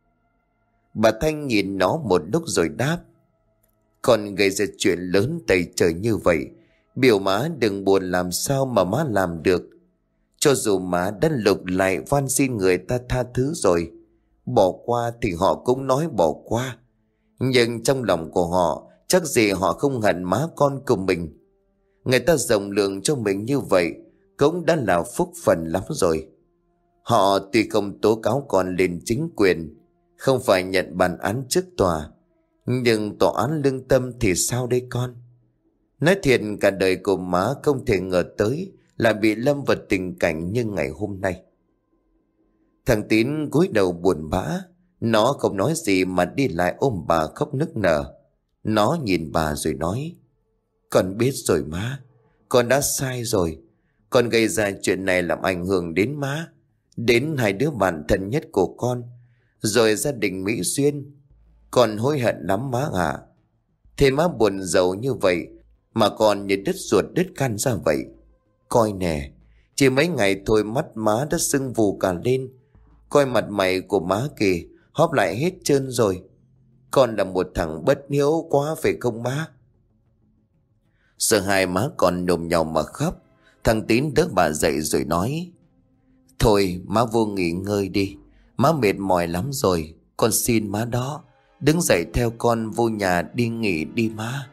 Bà Thanh nhìn nó một lúc rồi đáp: Con gây ra chuyện lớn tày trời như vậy, biểu má đừng buồn làm sao mà má làm được. Cho dù má đã lục lại van xin người ta tha thứ rồi, bỏ qua thì họ cũng nói bỏ qua, nhưng trong lòng của họ chắc gì họ không hận má con của mình. Người ta rộng lượng cho mình như vậy cũng đã là phúc phần lắm rồi. Họ tuy không tố cáo con lên chính quyền, không phải nhận bản án trước tòa, nhưng tòa án lương tâm thì sao đây con? Nói thiệt, cả đời của má không thể ngờ tới là bị lâm vào tình cảnh như ngày hôm nay. Thằng Tín cúi đầu buồn bã. Nó không nói gì mà đi lại ôm bà khóc nức nở. Nó nhìn bà rồi nói: Con biết rồi má, con đã sai rồi. Con gây ra chuyện này làm ảnh hưởng đến má, đến hai đứa bạn thân nhất của con. rồi gia đình Mỹ Xuyên. Con hối hận lắm má ạ. Thế má buồn giàu như vậy mà còn như đứt ruột đứt gan ra vậy. Coi nè, chỉ mấy ngày thôi mắt má đã sưng vù cả lên. Coi mặt mày của má kìa, hóp lại hết trơn rồi. Con là một thằng bất hiếu quá phải không má? Sợ hai má còn nhồm nhòm mà khóc. Thằng Tín đỡ bà dậy rồi nói: Thôi má vô nghỉ ngơi đi, má mệt mỏi lắm rồi. Con xin má đó, đứng dậy theo con vô nhà đi nghỉ đi má.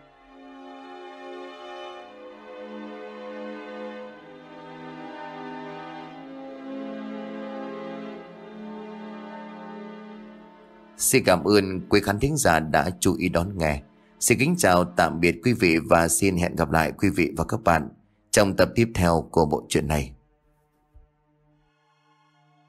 Xin cảm ơn quý khán thính giả đã chú ý đón nghe. Xin kính chào tạm biệt quý vị và xin hẹn gặp lại quý vị và các bạn trong tập tiếp theo của bộ truyện này.